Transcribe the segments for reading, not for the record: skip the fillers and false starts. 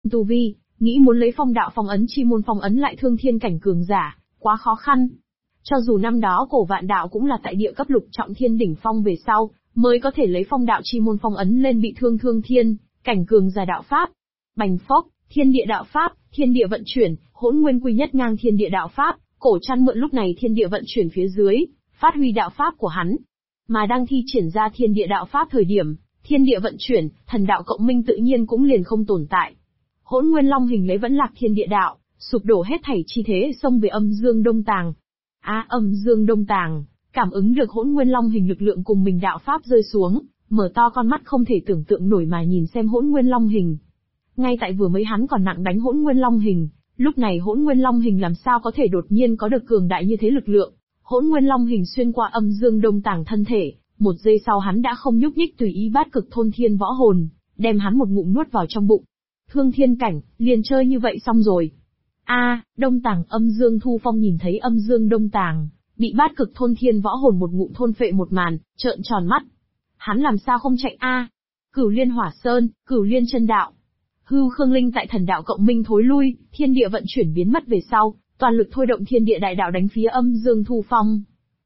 tu vi, nghĩ muốn lấy phong đạo phong ấn chi môn phong ấn lại thương thiên cảnh cường giả, quá khó khăn. Cho dù năm đó Cổ Vạn Đạo cũng là tại địa cấp lục trọng thiên đỉnh phong về sau, mới có thể lấy phong đạo chi môn phong ấn lên bị thương thiên cảnh cường giả đạo pháp. Bành phốc, thiên địa đạo pháp, thiên địa vận chuyển, hỗn nguyên quy nhất ngang thiên địa đạo pháp, Cổ Trăn mượn lúc này thiên địa vận chuyển phía dưới, phát huy đạo pháp của hắn. Mà đang thi triển ra thiên địa đạo pháp thời điểm, thiên địa vận chuyển, thần đạo cộng minh tự nhiên cũng liền không tồn tại. Hỗn Nguyên Long hình lấy vẫn lạc thiên địa đạo, sụp đổ hết thảy chi thế xông về Âm Dương Đông Tàng. Âm Dương Đông Tàng, cảm ứng được Hỗn Nguyên Long hình lực lượng cùng mình đạo pháp rơi xuống, mở to con mắt không thể tưởng tượng nổi mà nhìn xem Hỗn Nguyên Long hình. Ngay tại vừa mới hắn còn nặng đánh Hỗn Nguyên Long hình, lúc này Hỗn Nguyên Long hình làm sao có thể đột nhiên có được cường đại như thế lực lượng? Hỗn Nguyên Long hình xuyên qua Âm Dương Đông Tàng thân thể, một giây sau hắn đã không nhúc nhích tùy ý bát cực thôn thiên võ hồn, đem hắn một ngụm nuốt vào trong bụng. Thương thiên cảnh, liền chơi như vậy xong rồi. Đông Tàng Âm Dương Thu Phong nhìn thấy Âm Dương Đông Tàng, bị bát cực thôn thiên võ hồn một ngụm thôn phệ một màn, trợn tròn mắt. Hắn làm sao không chạy Cửu Liên Hỏa Sơn, Cửu Liên Chân Đạo. Hư Khương Linh tại thần đạo cộng minh thối lui, thiên địa vận chuyển biến mất về sau, toàn lực thôi động thiên địa đại đạo đánh phía Âm Dương Thu Phong.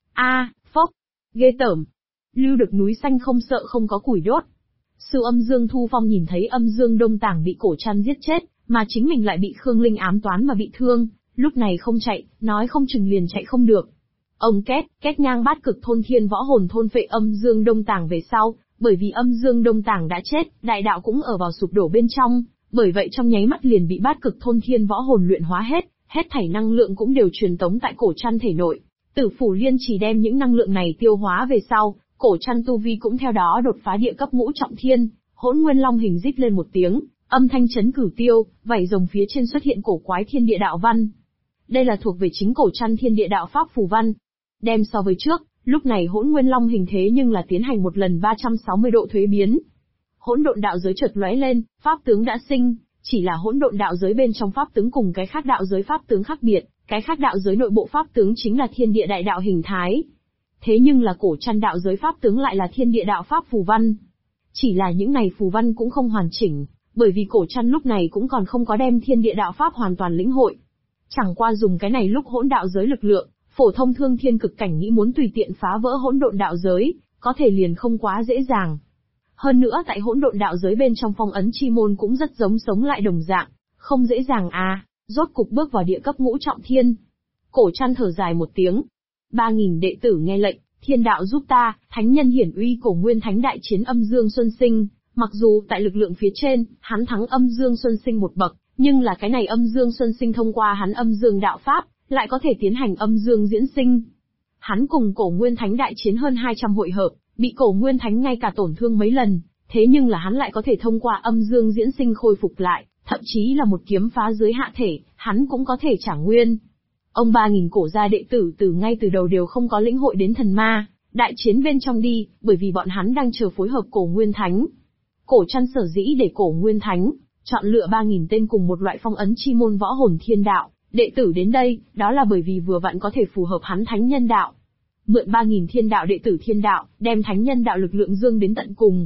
Phốc, ghê tởm. Lưu được núi xanh không sợ không có củi đốt. Sư Âm Dương Thu Phong nhìn thấy Âm Dương Đông Tàng bị Cổ Trăn giết chết, mà chính mình lại bị Khương Linh ám toán mà bị thương, lúc này không chạy, nói không chừng liền chạy không được. Ông két ngang bát cực thôn thiên võ hồn thôn phệ Âm Dương Đông Tàng về sau, bởi vì Âm Dương Đông Tàng đã chết, đại đạo cũng ở vào sụp đổ bên trong, bởi vậy trong nháy mắt liền bị bát cực thôn thiên võ hồn luyện hóa hết thảy năng lượng cũng đều truyền tống tại Cổ Trăn thể nội. Tử Phủ Liên chỉ đem những năng lượng này tiêu hóa về sau, Cổ Trăn tu vi cũng theo đó đột phá địa cấp ngũ trọng thiên, Hỗn Nguyên Long hình rít lên một tiếng, âm thanh chấn cửu tiêu, vảy rồng phía trên xuất hiện cổ quái thiên địa đạo văn. Đây là thuộc về chính Cổ Trăn thiên địa đạo pháp phù văn. Đem so với trước, lúc này Hỗn Nguyên Long hình thế nhưng là tiến hành một lần 360 độ thuế biến. Hỗn độn đạo giới chợt lóe lên, pháp tướng đã sinh, chỉ là hỗn độn đạo giới bên trong pháp tướng cùng cái khác đạo giới pháp tướng khác biệt, cái khác đạo giới nội bộ pháp tướng chính là thiên địa đại đạo hình thái. Thế nhưng là Cổ Trăn đạo giới pháp tướng lại là thiên địa đạo pháp phù văn. Chỉ là những này phù văn cũng không hoàn chỉnh, bởi vì Cổ Trăn lúc này cũng còn không có đem thiên địa đạo pháp hoàn toàn lĩnh hội. Chẳng qua dùng cái này lúc hỗn đạo giới lực lượng, phổ thông thương thiên cực cảnh nghĩ muốn tùy tiện phá vỡ hỗn độn đạo giới, có thể liền không quá dễ dàng. Hơn nữa tại hỗn độn đạo giới bên trong phong ấn chi môn cũng rất giống sống lại đồng dạng, không dễ dàng rốt cục bước vào địa cấp ngũ trọng thiên. Cổ Trăn thở dài một tiếng. 3.000 đệ tử nghe lệnh, thiên đạo giúp ta, thánh nhân hiển uy Cổ Nguyên Thánh đại chiến Âm Dương Xuân Sinh, mặc dù tại lực lượng phía trên, hắn thắng Âm Dương Xuân Sinh một bậc, nhưng là cái này Âm Dương Xuân Sinh thông qua hắn Âm Dương đạo pháp, lại có thể tiến hành Âm Dương diễn sinh. Hắn cùng Cổ Nguyên Thánh đại chiến hơn 200 hội hợp, bị Cổ Nguyên Thánh ngay cả tổn thương mấy lần, thế nhưng là hắn lại có thể thông qua Âm Dương diễn sinh khôi phục lại, thậm chí là một kiếm phá dưới hạ thể, hắn cũng có thể trả nguyên. Ông 3.000 cổ gia đệ tử từ ngay từ đầu đều không có lĩnh hội đến thần ma đại chiến bên trong đi, bởi vì bọn hắn đang chờ phối hợp Cổ Nguyên Thánh. Cổ Trăn sở dĩ để Cổ Nguyên Thánh chọn lựa 3.000 tên cùng một loại phong ấn chi môn võ hồn thiên đạo đệ tử đến đây, đó là bởi vì vừa vặn có thể phù hợp hắn thánh nhân đạo. Mượn 3.000 thiên đạo đệ tử thiên đạo, đem thánh nhân đạo lực lượng dương đến tận cùng.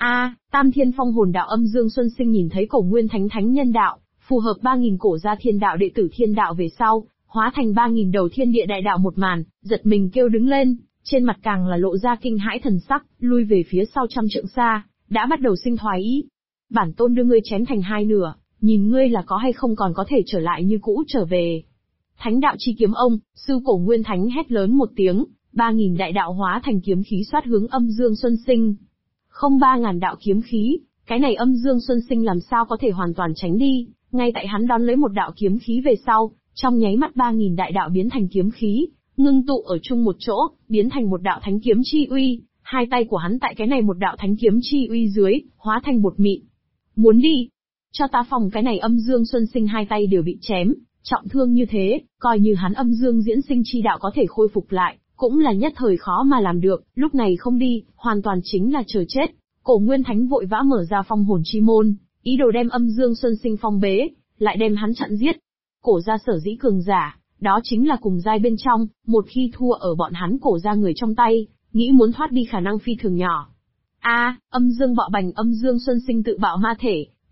Tam thiên phong hồn đạo Âm Dương Xuân Sinh nhìn thấy Cổ Nguyên Thánh thánh nhân đạo, phù hợp 3.000 cổ gia thiên đạo đệ tử thiên đạo về sau, hóa thành 3.000 đầu thiên địa đại đạo một màn, giật mình kêu đứng lên, trên mặt càng là lộ ra kinh hãi thần sắc, lui về phía sau trăm trượng xa, đã bắt đầu sinh thoái ý. Bản tôn đưa ngươi chém thành hai nửa, nhìn ngươi là có hay không còn có thể trở lại như cũ trở về. Thánh đạo chi kiếm ông, sư Cổ Nguyên Thánh hét lớn một tiếng, 3.000 đại đạo hóa thành kiếm khí xoát hướng Âm Dương Xuân Sinh. Không 3.000 đạo kiếm khí, cái này Âm Dương Xuân Sinh làm sao có thể hoàn toàn tránh đi, ngay tại hắn đón lấy một đạo kiếm khí về sau, trong nháy mắt 3.000 đại đạo biến thành kiếm khí, ngưng tụ ở chung một chỗ, biến thành một đạo thánh kiếm chi uy, hai tay của hắn tại cái này một đạo thánh kiếm chi uy dưới, hóa thành bột mịn. Muốn đi? Cho ta phòng cái này Âm Dương Xuân Sinh hai tay đều bị chém, trọng thương như thế, coi như hắn Âm Dương diễn sinh chi đạo có thể khôi phục lại, cũng là nhất thời khó mà làm được, lúc này không đi, hoàn toàn chính là chờ chết. Cổ Nguyên Thánh vội vã mở ra phong hồn chi môn, ý đồ đem Âm Dương Xuân Sinh phong bế, lại đem hắn chặn giết. Cổ gia sở dĩ cường giả, đó chính là cùng giai bên trong, một khi thua ở bọn hắn cổ gia người trong tay, nghĩ muốn thoát đi khả năng phi thường nhỏ. Âm Dương bạo bành Âm Dương Xuân Sinh tự bạo ma thể,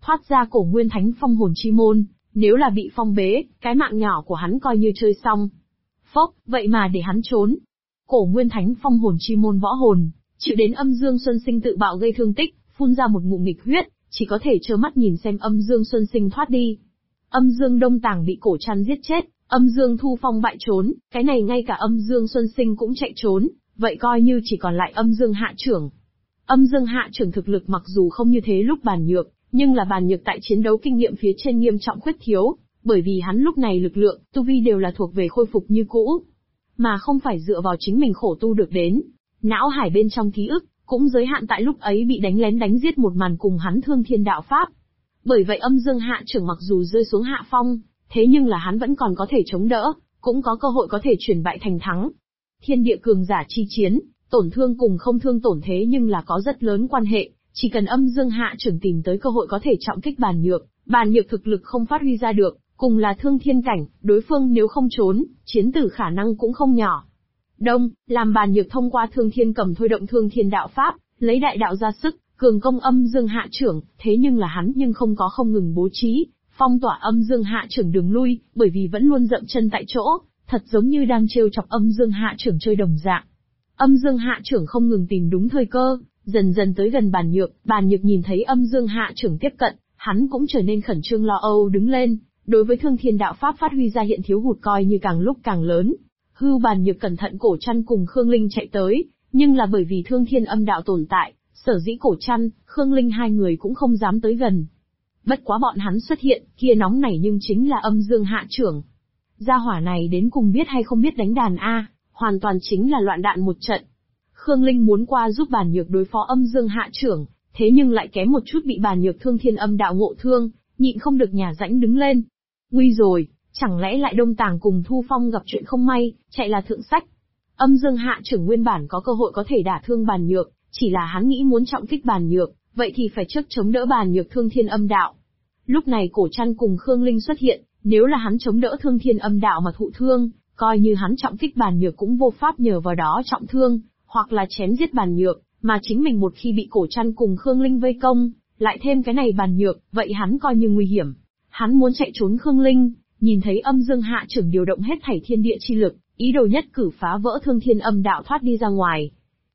thoát ra Cổ Nguyên Thánh Phong hồn chi môn, nếu là bị phong bế, cái mạng nhỏ của hắn coi như chơi xong. Phốc, vậy mà để hắn trốn. Cổ Nguyên Thánh Phong hồn chi môn võ hồn, chịu đến Âm Dương Xuân Sinh tự bạo gây thương tích, phun ra một ngụm nghịch huyết, chỉ có thể trơ mắt nhìn xem Âm Dương Xuân Sinh thoát đi. Âm Dương Đông Tàng bị Cổ Trăn giết chết, Âm Dương Thu Phong bại trốn, cái này ngay cả Âm Dương Xuân Sinh cũng chạy trốn, vậy coi như chỉ còn lại Âm Dương Hạ Trưởng. Âm Dương Hạ Trưởng thực lực mặc dù không như thế lúc Bàn Nhược, nhưng là Bàn Nhược tại chiến đấu kinh nghiệm phía trên nghiêm trọng khuyết thiếu, bởi vì hắn lúc này lực lượng, tu vi đều là thuộc về khôi phục như cũ, mà không phải dựa vào chính mình khổ tu được đến. Não hải bên trong ký ức, cũng giới hạn tại lúc ấy bị đánh lén đánh giết một màn cùng hắn thương thiên đạo pháp. Bởi vậy Âm Dương Hạ Trưởng mặc dù rơi xuống hạ phong, thế nhưng là hắn vẫn còn có thể chống đỡ, cũng có cơ hội có thể chuyển bại thành thắng. Thiên địa cường giả chi chiến, tổn thương cùng không thương tổn thế nhưng là có rất lớn quan hệ, chỉ cần Âm Dương Hạ Trưởng tìm tới cơ hội có thể trọng kích Bàn Nhược thực lực không phát huy ra được, cùng là thương thiên cảnh, đối phương nếu không trốn, chiến tử khả năng cũng không nhỏ. Đông, làm Bàn Nhược thông qua thương thiên cầm thôi động thương thiên đạo pháp, lấy đại đạo ra sức, cường công Âm Dương Hạ Trưởng, thế nhưng là hắn không có không ngừng bố trí, phong tỏa Âm Dương Hạ Trưởng đường lui, bởi vì vẫn luôn dậm chân tại chỗ, thật giống như đang trêu chọc Âm Dương Hạ Trưởng chơi đồng dạng. Âm Dương Hạ Trưởng không ngừng tìm đúng thời cơ, dần dần tới gần Bàn Nhược nhìn thấy Âm Dương Hạ Trưởng tiếp cận, hắn cũng trở nên khẩn trương lo âu đứng lên, đối với thương thiên đạo pháp phát huy ra hiện thiếu hụt coi như càng lúc càng lớn. Bàn Nhược cẩn thận Cổ Trăn cùng Khương Linh chạy tới, nhưng là bởi vì thương thiên âm đạo tồn tại, sở dĩ Cổ Trăn, Khương Linh hai người cũng không dám tới gần. Bất quá bọn hắn xuất hiện, kia nóng nảy nhưng chính là Âm Dương Hạ Trưởng. Gia hỏa này đến cùng biết hay không biết đánh đàn a, hoàn toàn chính là loạn đạn một trận. Khương Linh muốn qua giúp Bàn Nhược đối phó Âm Dương Hạ Trưởng, thế nhưng lại kém một chút bị Bàn Nhược thương thiên âm đạo ngộ thương, nhịn không được nhả rãnh đứng lên. Nguy rồi, chẳng lẽ lại Đông Tàng cùng Thu Phong gặp chuyện không may, chạy là thượng sách. Âm Dương Hạ Trưởng nguyên bản có cơ hội có thể đả thương Bàn Nhược, chỉ là hắn nghĩ muốn trọng kích Bàn Nhược, vậy thì phải trước chống đỡ Bàn Nhược thương thiên âm đạo. Lúc này Cổ Trăn cùng Khương Linh xuất hiện, nếu là hắn chống đỡ thương thiên âm đạo mà thụ thương, coi như hắn trọng kích Bàn Nhược cũng vô pháp nhờ vào đó trọng thương, hoặc là chém giết Bàn Nhược, mà chính mình một khi bị Cổ Trăn cùng Khương Linh vây công, lại thêm cái này Bàn Nhược, vậy hắn coi như nguy hiểm. Hắn muốn chạy trốn Khương Linh, nhìn thấy Âm Dương Hạ Trưởng điều động hết thảy thiên địa chi lực, ý đồ nhất cử phá vỡ thương thiên âm đạo thoát đi ra ngoài.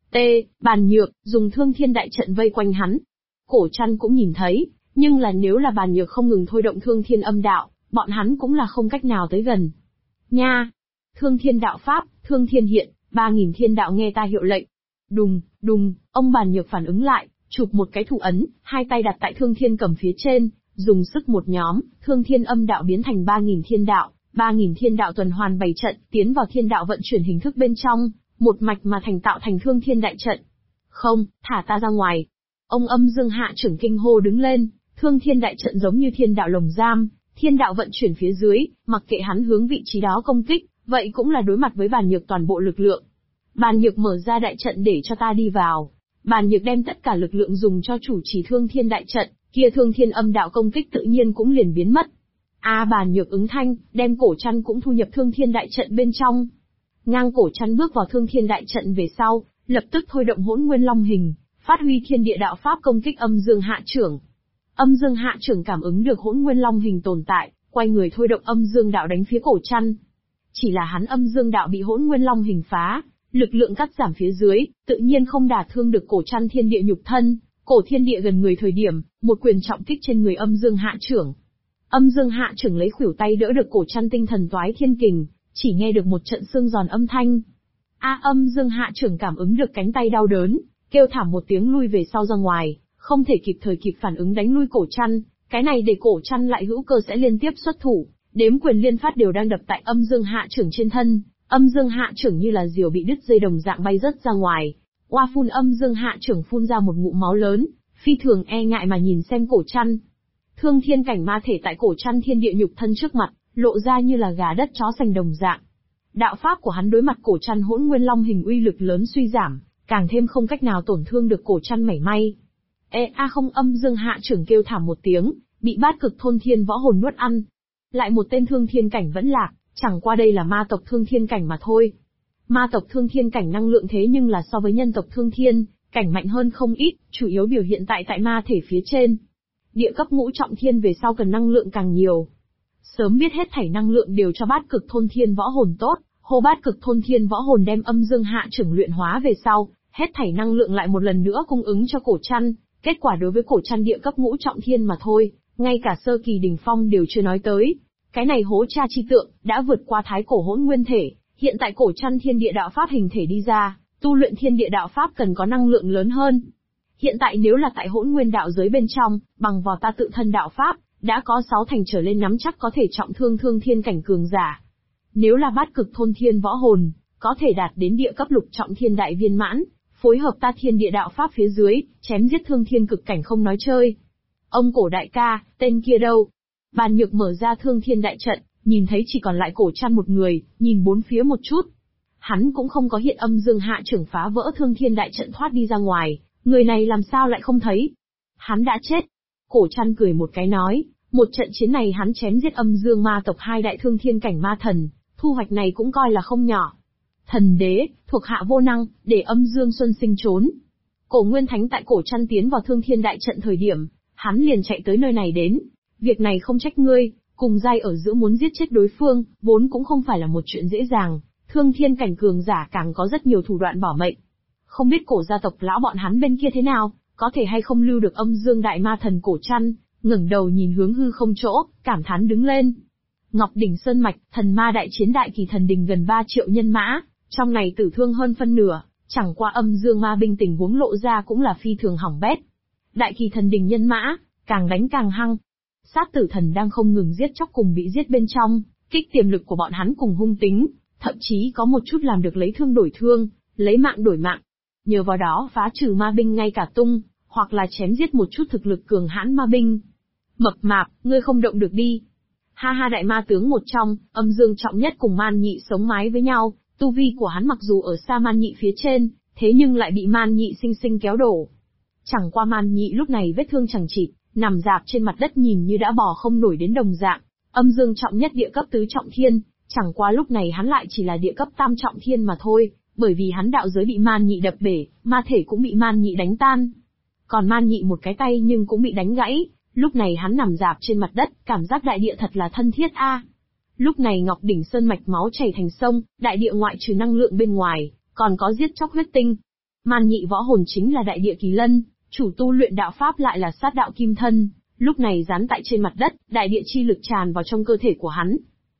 Bàn Nhược, dùng thương thiên đại trận vây quanh hắn. Cổ Trăn cũng nhìn thấy, nhưng là nếu là Bàn Nhược không ngừng thôi động thương thiên âm đạo, bọn hắn cũng là không cách nào tới gần. Nha! Thương thiên đạo pháp, thương thiên hiện, 3000 thiên đạo nghe ta hiệu lệnh. Đùng, đùng, ông Bàn Nhược phản ứng lại, chụp một cái thủ ấn, hai tay đặt tại thương thiên cầm phía trên, dùng sức một nhóm, thương thiên âm đạo biến thành 3000 thiên đạo tuần hoàn bảy trận, tiến vào thiên đạo vận chuyển hình thức bên trong, một mạch mà tạo thành thương thiên đại trận. Không, thả ta ra ngoài. Ông Âm Dương Hạ Trưởng kinh hô đứng lên, thương thiên đại trận giống như thiên đạo lồng giam, thiên đạo vận chuyển phía dưới, mặc kệ hắn hướng vị trí đó công kích, vậy cũng là đối mặt với Bàn Nhược toàn bộ lực lượng. Bàn Nhược mở ra đại trận để cho ta đi vào. Bàn Nhược đem tất cả lực lượng dùng cho chủ trì thương thiên đại trận, kia thương thiên âm đạo công kích tự nhiên cũng liền biến mất. Bàn Nhược ứng thanh, đem Cổ Trăn cũng thu nhập thương thiên đại trận bên trong. Ngang Cổ Trăn bước vào thương thiên đại trận về sau, lập tức thôi động Hỗn Nguyên Long hình, phát huy thiên địa đạo pháp công kích Âm Dương Hạ Trưởng. Âm Dương Hạ Trưởng cảm ứng được Hỗn Nguyên Long hình tồn tại, quay người thôi động Âm Dương đạo đánh phía Cổ Trăn. Chỉ là hắn Âm Dương đạo bị Hỗn Nguyên Long hình phá, lực lượng cắt giảm phía dưới, tự nhiên không đả thương được Cổ Trăn thiên địa nhục thân. Cổ thiên địa gần người thời điểm, một quyền trọng kích trên người Âm Dương Hạ Trưởng. Âm Dương Hạ Trưởng lấy khuỷu tay đỡ được Cổ Trăn tinh thần toái thiên kình, chỉ nghe được một trận xương giòn âm thanh. Âm Dương Hạ Trưởng cảm ứng được cánh tay đau đớn, kêu thảm một tiếng lui về sau ra ngoài, không thể kịp thời phản ứng đánh lui Cổ Trăn, cái này để Cổ Trăn lại hữu cơ sẽ liên tiếp xuất thủ, đếm quyền liên phát đều đang đập tại Âm Dương Hạ Trưởng trên thân, Âm Dương Hạ Trưởng như là diều bị đứt dây đồng dạng bay rớt ra ngoài. Phun Âm Dương Hạ Trưởng phun ra một ngụm máu lớn, phi thường e ngại mà nhìn xem Cổ Trăn. Thương thiên cảnh ma thể tại Cổ Trăn thiên địa nhục thân trước mặt, lộ ra như là gà đất chó sành đồng dạng. Đạo pháp của hắn đối mặt Cổ Trăn Hỗn Nguyên Long hình uy lực lớn suy giảm, càng thêm không cách nào tổn thương được Cổ Trăn mảy may. Không, Âm Dương Hạ Trưởng kêu thảm một tiếng, bị Bát Cực Thôn Thiên võ hồn nuốt ăn. Lại một tên thương thiên cảnh vẫn lạc, chẳng qua đây là ma tộc thương thiên cảnh mà thôi. Ma tộc thương thiên cảnh năng lượng thế nhưng là so với nhân tộc thương thiên cảnh mạnh hơn không ít, chủ yếu biểu hiện tại ma thể phía trên. địa cấp ngũ trọng thiên về sau cần năng lượng càng nhiều. Sớm biết hết thảy năng lượng đều cho bát cực thôn thiên võ hồn tốt, hô bát cực thôn thiên võ hồn đem âm dương hạ trưởng luyện hóa về sau, hết thảy năng lượng lại một lần nữa cung ứng cho cổ chăn, kết quả đối với cổ chăn địa cấp ngũ trọng thiên mà thôi, ngay cả sơ kỳ đỉnh phong đều chưa nói tới. Cái này hố cha chi tượng, đã vượt qua thái cổ hỗn nguyên thể, hiện tại cổ chăn thiên địa đạo pháp hình thể đi ra, tu luyện thiên địa đạo pháp cần có năng lượng lớn hơn. Hiện tại nếu là tại hỗn nguyên đạo giới bên trong, bằng vào ta tự thân đạo pháp, đã có 6 thành trở lên nắm chắc có thể trọng thương thương thiên cảnh cường giả. Nếu là bát cực thôn thiên võ hồn, có thể đạt đến địa cấp lục trọng thiên đại viên mãn, phối hợp ta thiên địa đạo pháp phía dưới, chém giết thương thiên cực cảnh không nói chơi. Ông cổ đại ca, tên kia đâu? Bàn Nhược mở ra thương thiên đại trận, nhìn thấy chỉ còn lại cổ chăn một người, nhìn bốn phía một chút. Hắn cũng không có hiện âm dương hạ trưởng phá vỡ thương thiên đại trận thoát đi ra ngoài, người này làm sao lại không thấy? Hắn đã chết. Cổ chăn cười một cái nói, một trận chiến này hắn chém giết âm dương ma tộc 2 đại thương thiên cảnh ma thần, thu hoạch này cũng coi là không nhỏ. Thần đế, thuộc hạ vô năng, để âm dương xuân sinh trốn. Cổ Nguyên Thánh tại cổ chăn tiến vào thương thiên đại trận thời điểm, hắn liền chạy tới nơi này đến. Việc này không trách ngươi, cùng giai ở giữa muốn giết chết đối phương, vốn cũng không phải là một chuyện dễ dàng, thương thiên cảnh cường giả càng có rất nhiều thủ đoạn bỏ mệnh. Không biết cổ gia tộc lão bọn hắn bên kia thế nào, có thể hay không lưu được âm dương đại ma thần cổ chăn, ngẩng đầu nhìn hướng hư không chỗ, cảm thán đứng lên. Ngọc đỉnh sơn mạch, thần ma đại chiến đại kỳ thần đình gần 3 triệu nhân mã, trong này tử thương hơn phân nửa, chẳng qua âm dương ma binh tình huống lộ ra cũng là phi thường hỏng bét. Đại kỳ thần đình nhân mã, càng đánh càng hăng. Sát tử thần đang không ngừng giết chóc cùng bị giết bên trong, kích tiềm lực của bọn hắn cùng hung tính, thậm chí có một chút làm được lấy thương đổi thương, lấy mạng đổi mạng. Nhờ vào đó phá trừ ma binh ngay cả tung, hoặc là chém giết một chút thực lực cường hãn ma binh. Mập mạp, ngươi không động được đi. Ha ha, đại ma tướng một trong, âm dương trọng nhất cùng man nhị sống mái với nhau, tu vi của hắn mặc dù ở xa man nhị phía trên, thế nhưng lại bị man nhị sinh sinh kéo đổ. Chẳng qua man nhị lúc này vết thương chẳng chịt, nằm rạp trên mặt đất nhìn như đã bò không nổi đến đồng dạng. Âm dương trọng nhất địa cấp tứ trọng thiên, chẳng qua lúc này hắn lại chỉ là địa cấp tam trọng thiên mà thôi, bởi vì hắn đạo giới bị man nhị đập bể, ma thể cũng bị man nhị đánh tan. Còn man nhị một cái tay nhưng cũng bị đánh gãy, lúc này hắn nằm rạp trên mặt đất, cảm giác đại địa thật là thân thiết a. Lúc này Ngọc đỉnh sơn mạch máu chảy thành sông, đại địa ngoại trừ năng lượng bên ngoài, còn có giết chóc huyết tinh. Man nhị võ hồn chính là đại địa kỳ lân, chủ tu luyện đạo pháp lại là sát đạo kim thân, lúc này dán tại trên mặt đất, đại địa chi lực tràn vào trong cơ thể của hắn.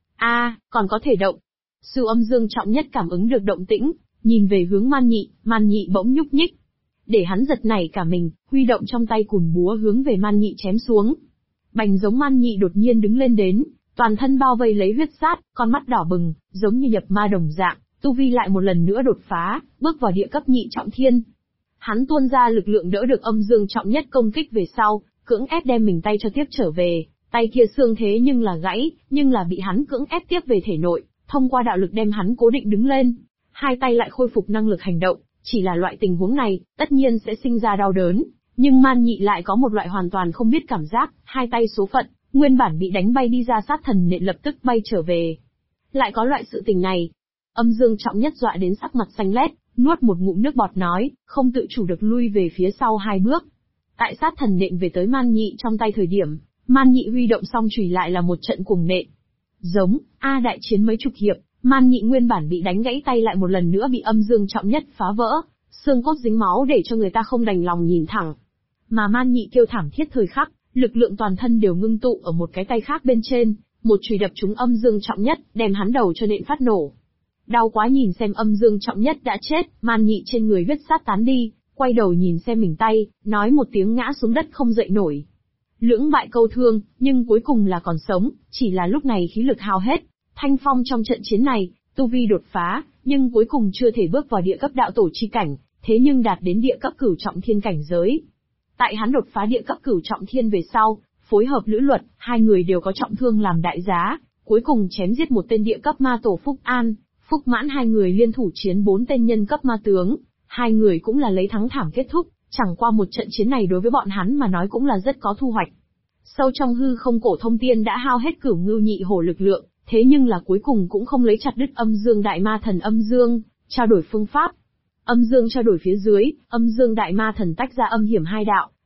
Còn có thể động. Sư âm dương trọng nhất cảm ứng được động tĩnh, nhìn về hướng man nhị bỗng nhúc nhích. Để hắn giật nảy cả mình, huy động trong tay cùn búa hướng về man nhị chém xuống. Bành giống man nhị đột nhiên đứng lên đến, toàn thân bao vây lấy huyết sát, con mắt đỏ bừng, giống như nhập ma đồng dạng, tu vi lại một lần nữa đột phá, bước vào địa cấp nhị trọng thiên. Hắn tuôn ra lực lượng đỡ được âm dương trọng nhất công kích về sau, cưỡng ép đem mình tay cho tiếp trở về, tay kia xương thế nhưng là gãy, nhưng là bị hắn cưỡng ép tiếp về thể nội, thông qua đạo lực đem hắn cố định đứng lên. Hai tay lại khôi phục năng lực hành động, chỉ là loại tình huống này, tất nhiên sẽ sinh ra đau đớn, nhưng man nhị lại có một loại hoàn toàn không biết cảm giác, hai tay số phận, nguyên bản bị đánh bay đi ra sát thần nện lập tức bay trở về. Lại có loại sự tình này. Âm dương trọng nhất dọa đến sắc mặt xanh lét, nuốt một ngụm nước bọt nói, không tự chủ được lui về phía sau 2 bước. Tại sát thần nện về tới man nhị trong tay thời điểm, man nhị huy động song chùy lại là một trận cuồng nện. Giống, đại chiến mấy chục hiệp, man nhị nguyên bản bị đánh gãy tay lại một lần nữa bị âm dương trọng nhất phá vỡ, xương cốt dính máu để cho người ta không đành lòng nhìn thẳng. Mà man nhị kêu thảm thiết thời khắc, lực lượng toàn thân đều ngưng tụ ở một cái tay khác bên trên, một chùy đập trúng âm dương trọng nhất, đem hắn đầu cho nện phát nổ. Đau quá nhìn xem âm dương trọng nhất đã chết, man nhị trên người huyết sát tán đi, quay đầu nhìn xem mình tay, nói một tiếng ngã xuống đất không dậy nổi. Lưỡng bại câu thương, nhưng cuối cùng là còn sống, chỉ là lúc này khí lực hao hết. Thanh Phong trong trận chiến này, tu vi đột phá, nhưng cuối cùng chưa thể bước vào địa cấp đạo tổ chi cảnh, thế nhưng đạt đến địa cấp cửu trọng thiên cảnh giới. Tại hắn đột phá địa cấp cửu trọng thiên về sau, phối hợp Lữ Luật, 2 người đều có trọng thương làm đại giá, cuối cùng chém giết một tên địa cấp ma tổ Phúc An, Phúc Mãn, 2 người liên thủ chiến 4 tên nhân cấp ma tướng, 2 người cũng là lấy thắng thảm kết thúc, chẳng qua một trận chiến này đối với bọn hắn mà nói cũng là rất có thu hoạch. Sâu trong hư không cổ thông tiên đã hao hết Cửu Ngưu Nhị Hổ lực lượng, thế nhưng là cuối cùng cũng không lấy chặt đứt âm dương đại ma thần âm dương, trao đổi phương pháp. Âm dương trao đổi phía dưới, âm dương đại ma thần tách ra âm hiểm 2 đạo,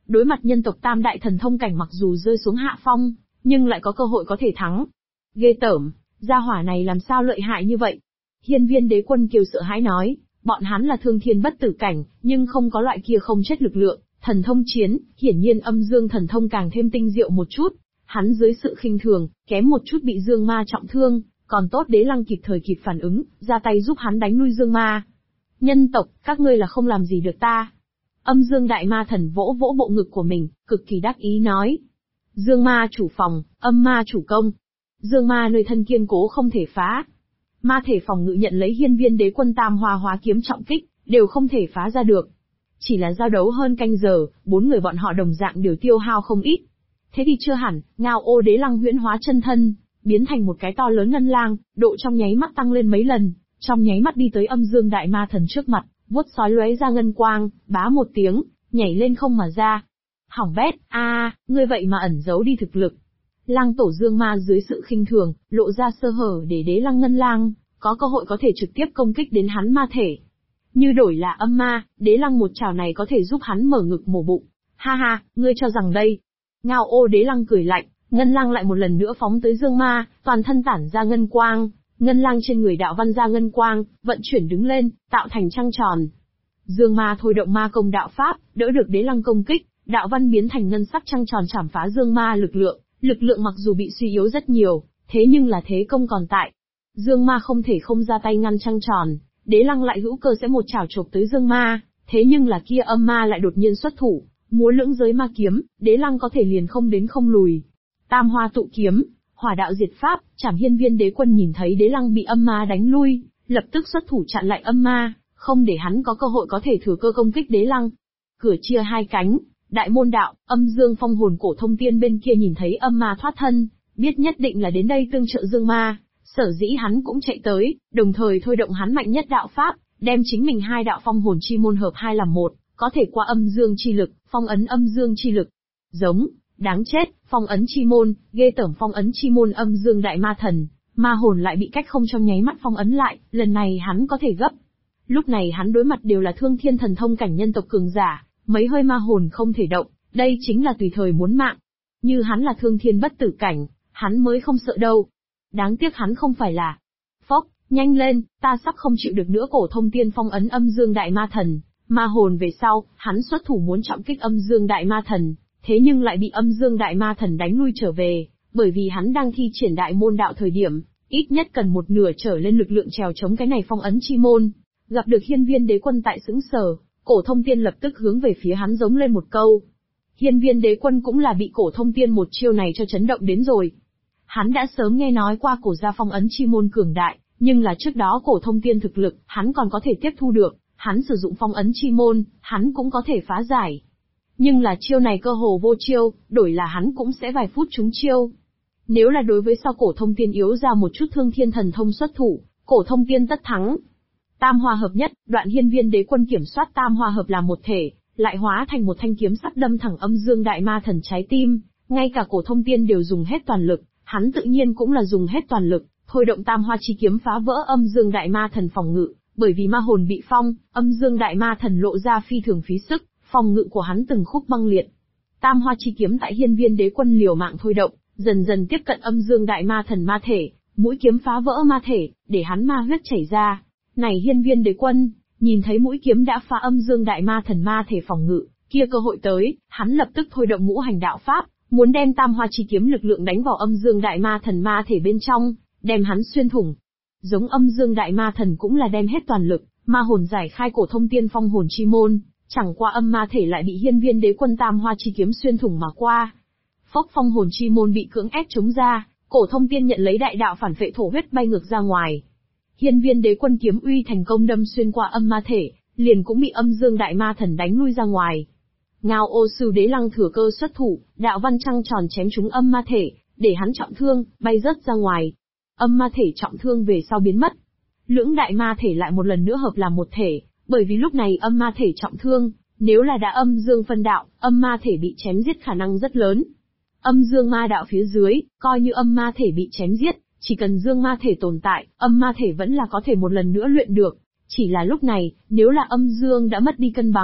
Đối mặt nhân tộc tam đại thần thông cảnh mặc dù rơi xuống hạ phong, nhưng lại có cơ hội có thể thắng. Ghê tởm, gia hỏa này làm sao lợi hại như vậy? Hiên Viên Đế Quân kiều sợ hãi nói, bọn hắn là thương thiên bất tử cảnh, nhưng không có loại kia không chết lực lượng, thần thông chiến, hiển nhiên âm dương thần thông càng thêm tinh diệu một chút. Hắn dưới sự khinh thường, kém một chút bị Dương Ma trọng thương, còn tốt Đế Lăng kịp thời kịp phản ứng, ra tay giúp hắn đánh lui Dương Ma. Nhân tộc, các ngươi là không làm gì được ta. Âm Dương Đại Ma Thần vỗ vỗ bộ ngực của mình, cực kỳ đắc ý nói. Dương Ma chủ phòng, âm ma chủ công. Dương Ma nơi thân kiên cố không thể phá. Ma thể phòng ngự nhận lấy Hiên Viên Đế Quân tam hoa hóa kiếm trọng kích, đều không thể phá ra được. Chỉ là giao đấu hơn canh giờ, 4 người bọn họ đồng dạng đều tiêu hao không ít. Thế thì chưa hẳn, Ngao Ô Đế Lăng huyễn hóa chân thân, biến thành một cái to lớn ngân lang, độ trong nháy mắt tăng lên mấy lần, trong nháy mắt đi tới Âm Dương Đại Ma Thần trước mặt, vuốt sói lóe ra ngân quang, bá một tiếng, nhảy lên không mà ra. Hỏng bét, ngươi vậy mà ẩn giấu đi thực lực. Lăng Tổ Dương Ma dưới sự khinh thường, lộ ra sơ hở để Đế Lăng ngân lang có cơ hội có thể trực tiếp công kích đến hắn ma thể. Như đổi là âm ma, Đế Lăng một chảo này có thể giúp hắn mở ngực mổ bụng. Ha ha, ngươi cho rằng đây. Ngao Ô Đế Lăng cười lạnh, ngân lang lại một lần nữa phóng tới Dương Ma, toàn thân tản ra ngân quang, ngân lang trên người đạo văn ra ngân quang, vận chuyển đứng lên, tạo thành trăng tròn. Dương Ma thôi động ma công đạo pháp, đỡ được Đế Lăng công kích, đạo văn biến thành ngân sắc trăng tròn chảm phá Dương Ma lực lượng mặc dù bị suy yếu rất nhiều, thế nhưng là thế công còn tại. Dương Ma không thể không ra tay ngăn trăng tròn, Đế Lăng lại hữu cơ sẽ một chảo chộp tới Dương Ma, thế nhưng là kia âm ma lại đột nhiên xuất thủ, múa lưỡng giới ma kiếm, Đế Lăng có thể liền không đến không lùi. Tam hoa tụ kiếm, hỏa đạo diệt pháp, chảm Hiên Viên Đế Quân nhìn thấy Đế Lăng bị âm ma đánh lui, lập tức xuất thủ chặn lại âm ma, không để hắn có cơ hội có thể thừa cơ công kích Đế Lăng. Cửa chia hai cánh, đại môn đạo, Âm Dương Phong Hồn Cổ Thông Tiên bên kia nhìn thấy âm ma thoát thân, biết nhất định là đến đây tương trợ Dương Ma, sở dĩ hắn cũng chạy tới, đồng thời thôi động hắn mạnh nhất đạo pháp, đem chính mình hai đạo phong hồn chi môn hợp hai làm một, có thể qua âm dương chi lực, phong ấn âm dương chi lực. Giống, đáng chết, phong ấn chi môn, ghê tởm phong ấn chi môn Âm Dương Đại Ma Thần, ma hồn lại bị cách không trong nháy mắt phong ấn lại, lần này hắn có thể gấp. Lúc này hắn đối mặt đều là thương thiên thần thông cảnh nhân tộc cường giả, mấy hơi ma hồn không thể động, đây chính là tùy thời muốn mạng. Như hắn là thương thiên bất tử cảnh, hắn mới không sợ đâu. Đáng tiếc hắn không phải là. Phốc, nhanh lên, ta sắp không chịu được nữa. Cổ Thông Tiên phong ấn Âm Dương Đại Ma Thần, ma hồn về sau, hắn xuất thủ muốn trọng kích Âm Dương Đại Ma Thần, thế nhưng lại bị Âm Dương Đại Ma Thần đánh lui trở về, bởi vì hắn đang thi triển đại môn đạo thời điểm, ít nhất cần một nửa trở lên lực lượng trèo chống cái này phong ấn chi môn. Gặp được Hiên Viên Đế Quân tại sững sờ, Cổ Thông Tiên lập tức hướng về phía hắn giống lên một câu. Hiên Viên Đế Quân cũng là bị Cổ Thông Tiên một chiêu này cho chấn động đến rồi. Hắn đã sớm nghe nói qua cổ gia phong ấn chi môn cường đại, nhưng là trước đó Cổ Thông Tiên thực lực, hắn còn có thể tiếp thu được, hắn sử dụng phong ấn chi môn, hắn cũng có thể phá giải. Nhưng là chiêu này cơ hồ vô chiêu, đổi là hắn cũng sẽ vài phút trúng chiêu. Nếu là đối với sau Cổ Thông Tiên yếu ra một chút thương thiên thần thông xuất thủ, Cổ Thông Tiên tất thắng. Tam hoa hợp nhất, đoạn Hiên Viên Đế Quân kiểm soát tam hoa hợp làm một thể, lại hóa thành một thanh kiếm sắc đâm thẳng Âm Dương Đại Ma Thần trái tim, ngay cả Cổ Thông Tiên đều dùng hết toàn lực, hắn tự nhiên cũng là dùng hết toàn lực, thôi động tam hoa chi kiếm phá vỡ Âm Dương Đại Ma Thần phòng ngự, bởi vì ma hồn bị phong, Âm Dương Đại Ma Thần lộ ra phi thường phí sức, phòng ngự của hắn từng khúc băng liệt. Tam hoa chi kiếm tại Hiên Viên Đế Quân liều mạng thôi động, dần dần tiếp cận Âm Dương Đại Ma Thần ma thể, mũi kiếm phá vỡ ma thể, để hắn ma huyết chảy ra. Này Hiên Viên Đế Quân, nhìn thấy mũi kiếm đã phá Âm Dương Đại Ma Thần ma thể phòng ngự, kia cơ hội tới, hắn lập tức thôi động ngũ hành đạo pháp, muốn đem tam hoa chi kiếm lực lượng đánh vào Âm Dương Đại Ma Thần ma thể bên trong, đem hắn xuyên thủng. Giống Âm Dương Đại Ma Thần cũng là đem hết toàn lực, ma hồn giải khai Cổ Thông Tiên phong hồn chi môn, chẳng qua âm ma thể lại bị Hiên Viên Đế Quân tam hoa chi kiếm xuyên thủng mà qua. Phốc, phong hồn chi môn bị cưỡng ép chống ra, Cổ Thông Tiên nhận lấy đại đạo phản vệ thổ huyết bay ngược ra ngoài. Hiên Viên Đế Quân kiếm uy thành công đâm xuyên qua âm ma thể, liền cũng bị Âm Dương Đại Ma Thần đánh lui ra ngoài. Ngao Ô Sưu Đế Lăng thừa cơ xuất thủ, đạo văn trăng tròn chém trúng âm ma thể, để hắn trọng thương, bay rớt ra ngoài. Âm ma thể trọng thương về sau biến mất. Lưỡng đại ma thể lại một lần nữa hợp làm một thể, bởi vì lúc này âm ma thể trọng thương, nếu là đã âm dương phân đạo, âm ma thể bị chém giết khả năng rất lớn. Âm dương ma đạo phía dưới, coi như âm ma thể bị chém giết, chỉ cần dương ma thể tồn tại, âm ma thể vẫn là có thể một lần nữa luyện được. Chỉ là lúc này, nếu là âm dương đã mất đi cân bằng,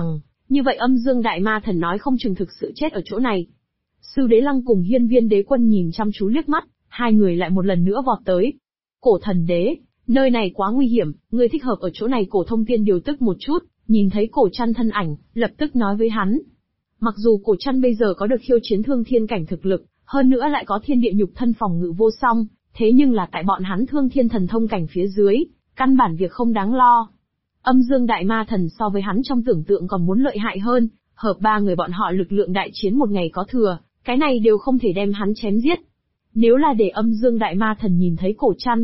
Như vậy Âm Dương Đại Ma Thần nói không chừng thực sự chết ở chỗ này. Sư Đế Lăng cùng Hiên Viên Đế Quân nhìn chăm chú liếc mắt, hai người lại một lần nữa vọt tới. Cổ Thần Đế, nơi này quá nguy hiểm, ngươi thích hợp ở chỗ này. Cổ Thông Tiên điều tức một chút, nhìn thấy Cổ Trăn thân ảnh, lập tức nói với hắn. Mặc dù Cổ Trăn bây giờ có được khiêu chiến thương thiên cảnh thực lực, hơn nữa lại có thiên địa nhục thân phòng ngự vô song, thế nhưng là tại bọn hắn thương thiên thần thông cảnh phía dưới, căn bản việc không đáng lo. Âm Dương Đại Ma Thần so với hắn trong tưởng tượng còn muốn lợi hại hơn, hợp ba người bọn họ lực lượng đại chiến một ngày có thừa, cái này đều không thể đem hắn chém giết. Nếu là để Âm Dương Đại Ma Thần nhìn thấy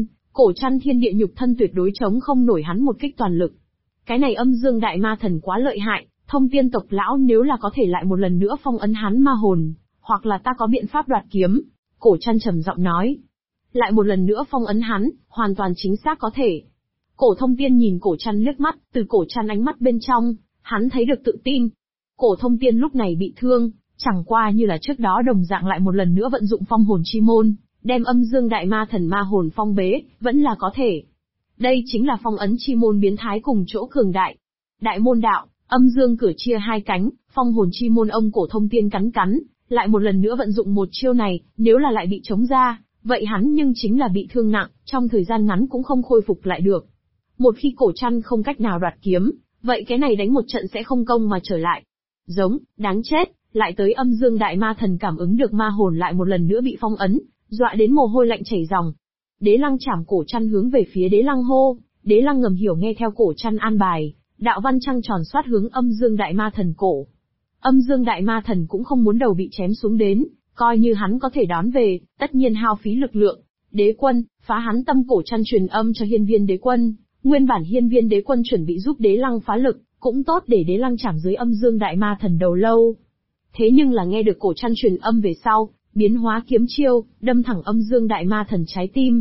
Cổ Trăn thiên địa nhục thân tuyệt đối chống không nổi hắn một kích toàn lực. Cái này Âm Dương Đại Ma Thần quá lợi hại, Thông Tiên tộc lão nếu là có thể lại một lần nữa phong ấn hắn ma hồn, hoặc là ta có biện pháp đoạt kiếm. Cổ Trăn trầm giọng nói. Lại một lần nữa phong ấn hắn, hoàn toàn chính xác có thể. Cổ Thông Tiên nhìn Cổ Trăn liếc mắt, từ Cổ Trăn ánh mắt bên trong, hắn thấy được tự tin. Cổ Thông Tiên lúc này bị thương, chẳng qua như là trước đó đồng dạng lại một lần nữa vận dụng phong hồn chi môn, đem Âm Dương Đại Ma Thần ma hồn phong bế, vẫn là có thể. Đây chính là phong ấn chi môn biến thái cùng chỗ cường đại. Đại môn đạo, âm dương cửa chia hai cánh, phong hồn chi môn ông Cổ Thông Tiên cắn, lại một lần nữa vận dụng một chiêu này, nếu là lại bị chống ra, vậy hắn nhưng chính là bị thương nặng, trong thời gian ngắn cũng không khôi phục lại được. Một khi Cổ Trăn không cách nào đoạt kiếm, vậy cái này đánh một trận sẽ không công mà trở lại. Giống, đáng chết, lại tới Âm Dương Đại Ma Thần cảm ứng được ma hồn lại một lần nữa bị phong ấn, dọa đến mồ hôi lạnh chảy ròng. Đế Lăng chảm Cổ Trăn hướng về phía Đế Lăng hô, Đế Lăng ngầm hiểu nghe theo Cổ Trăn an bài, đạo văn trăng tròn xoát hướng Âm Dương Đại Ma Thần cổ. Âm Dương Đại Ma Thần cũng không muốn đầu bị chém xuống đến, coi như hắn có thể đón về, tất nhiên hao phí lực lượng. Đế Quân, phá hắn tâm. Cổ Trăn truyền âm cho Hiên Viên Đế Quân, nguyên bản Hiên Viên Đế Quân chuẩn bị giúp Đế Lăng phá lực, cũng tốt để Đế Lăng chảm dưới Âm Dương Đại Ma Thần đầu lâu. Thế nhưng là nghe được Cổ Trăn truyền âm về sau, biến hóa kiếm chiêu, đâm thẳng Âm Dương Đại Ma Thần trái tim.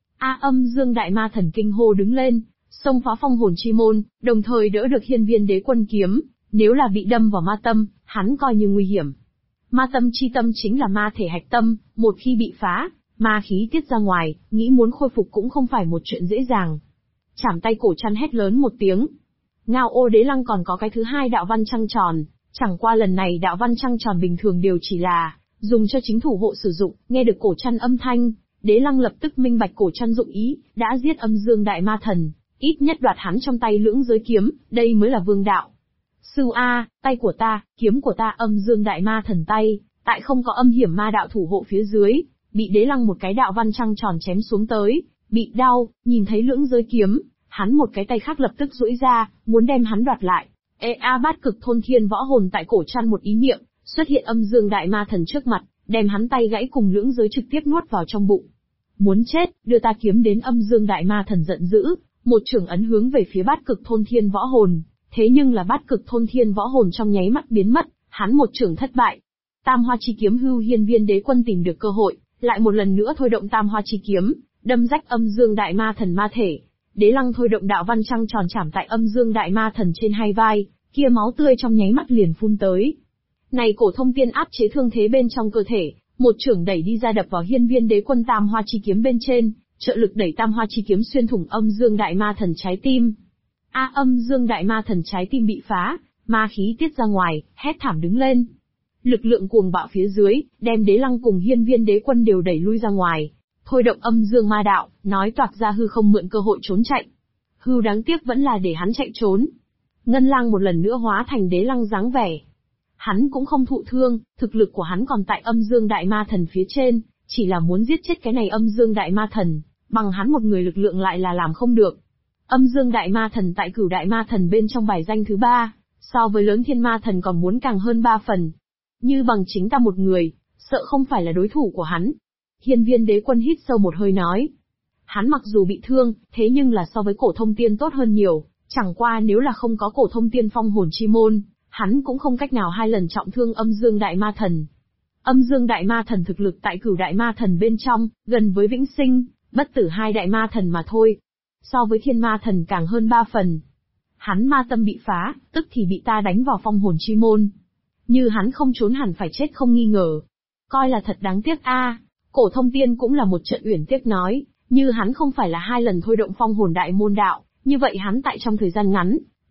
Âm Dương Đại Ma Thần kinh hô đứng lên, xông phá phong hồn chi môn, đồng thời đỡ được Hiên Viên Đế Quân kiếm, nếu là bị đâm vào ma tâm, hắn coi như nguy hiểm. Ma tâm chi tâm chính là ma thể hạch tâm, một khi bị phá, ma khí tiết ra ngoài, nghĩ muốn khôi phục cũng không phải một chuyện dễ dàng. Chảm tay. Cổ Trăn hét lớn một tiếng. Ngao ô. Đế Lăng còn có cái thứ hai đạo văn trăng tròn, chẳng qua lần này đạo văn trăng tròn bình thường đều chỉ là dùng cho chính thủ hộ sử dụng. Nghe được Cổ Trăn âm thanh, Đế Lăng lập tức minh bạch Cổ Trăn dụng ý, đã giết Âm Dương Đại Ma Thần, ít nhất đoạt hắn trong tay lưỡng giới kiếm, đây mới là vương đạo. Sư A, tay của ta, kiếm của ta. Âm Dương Đại Ma Thần tay, tại không có âm hiểm ma đạo thủ hộ phía dưới, bị Đế Lăng một cái đạo văn trăng tròn chém xuống tới, bị đau, nhìn thấy lưỡng giới kiếm, hắn một cái tay khác lập tức duỗi ra, muốn đem hắn đoạt lại. Bát cực thôn thiên võ hồn tại Cổ Trăn một ý niệm, xuất hiện Âm Dương Đại Ma Thần trước mặt, đem hắn tay gãy cùng lưỡng giới trực tiếp nuốt vào trong bụng. Muốn chết, đưa ta kiếm đến. Âm Dương Đại Ma Thần giận dữ, một chưởng ấn hướng về phía bát cực thôn thiên võ hồn, thế nhưng là bát cực thôn thiên võ hồn trong nháy mắt biến mất, hắn một chưởng thất bại. Tam Hoa Chi Kiếm. Hiên Viên Đế Quân tìm được cơ hội, lại một lần nữa thôi động Tam Hoa Chi Kiếm, đâm rách Âm Dương Đại Ma Thần ma thể. Đế Lăng thôi động đạo văn trăng tròn chảm tại Âm Dương Đại Ma Thần trên hai vai, kia máu tươi trong nháy mắt liền phun tới. Này Cổ Thông Tiên áp chế thương thế bên trong cơ thể, một chưởng đẩy đi ra đập vào Hiên Viên Đế Quân Tam Hoa Chi Kiếm bên trên, trợ lực đẩy Tam Hoa Chi Kiếm xuyên thủng Âm Dương Đại Ma Thần trái tim. Âm Dương Đại Ma Thần trái tim bị phá, ma khí tiết ra ngoài, hét thảm đứng lên. Lực lượng cuồng bạo phía dưới, đem Đế Lăng cùng Hiên Viên Đế Quân đều đẩy lui ra ngoài. Thôi động Âm Dương Ma Đạo, nói toạc ra hư không mượn cơ hội trốn chạy. Đáng tiếc vẫn là để hắn chạy trốn. Ngân Lang một lần nữa hóa thành Đế Lăng dáng vẻ. Hắn cũng không thụ thương, thực lực của hắn còn tại Âm Dương Đại Ma Thần phía trên, chỉ là muốn giết chết cái này Âm Dương Đại Ma Thần, bằng hắn một người lực lượng lại là làm không được. Âm Dương Đại Ma Thần tại Cửu Đại Ma Thần bên trong bài danh thứ 3, so với Lớn Thiên Ma Thần còn muốn càng hơn 3 phần. Như bằng chính ta một người, sợ không phải là đối thủ của hắn. Hiên Viên Đế Quân hít sâu một hơi nói. Hắn mặc dù bị thương, thế nhưng là so với Cổ Thông Tiên tốt hơn nhiều, chẳng qua nếu là không có Cổ Thông Tiên phong hồn chi môn, hắn cũng không cách nào 2 lần trọng thương Âm Dương Đại Ma Thần. Âm Dương Đại Ma Thần thực lực tại Cửu Đại Ma Thần bên trong, gần với Vĩnh Sinh, Bất Tử hai Đại Ma Thần mà thôi. So với Thiên Ma Thần càng hơn 3 phần. Hắn ma tâm bị phá, tức thì bị ta đánh vào phong hồn chi môn. Như hắn không trốn hẳn phải chết không nghi ngờ. Coi là thật đáng tiếc a. Cổ Thông Tiên cũng là một trận uyển tiếc nói, như hắn không phải là 2 lần thôi động phong hồn đại môn đạo, như vậy hắn tại trong thời gian ngắn,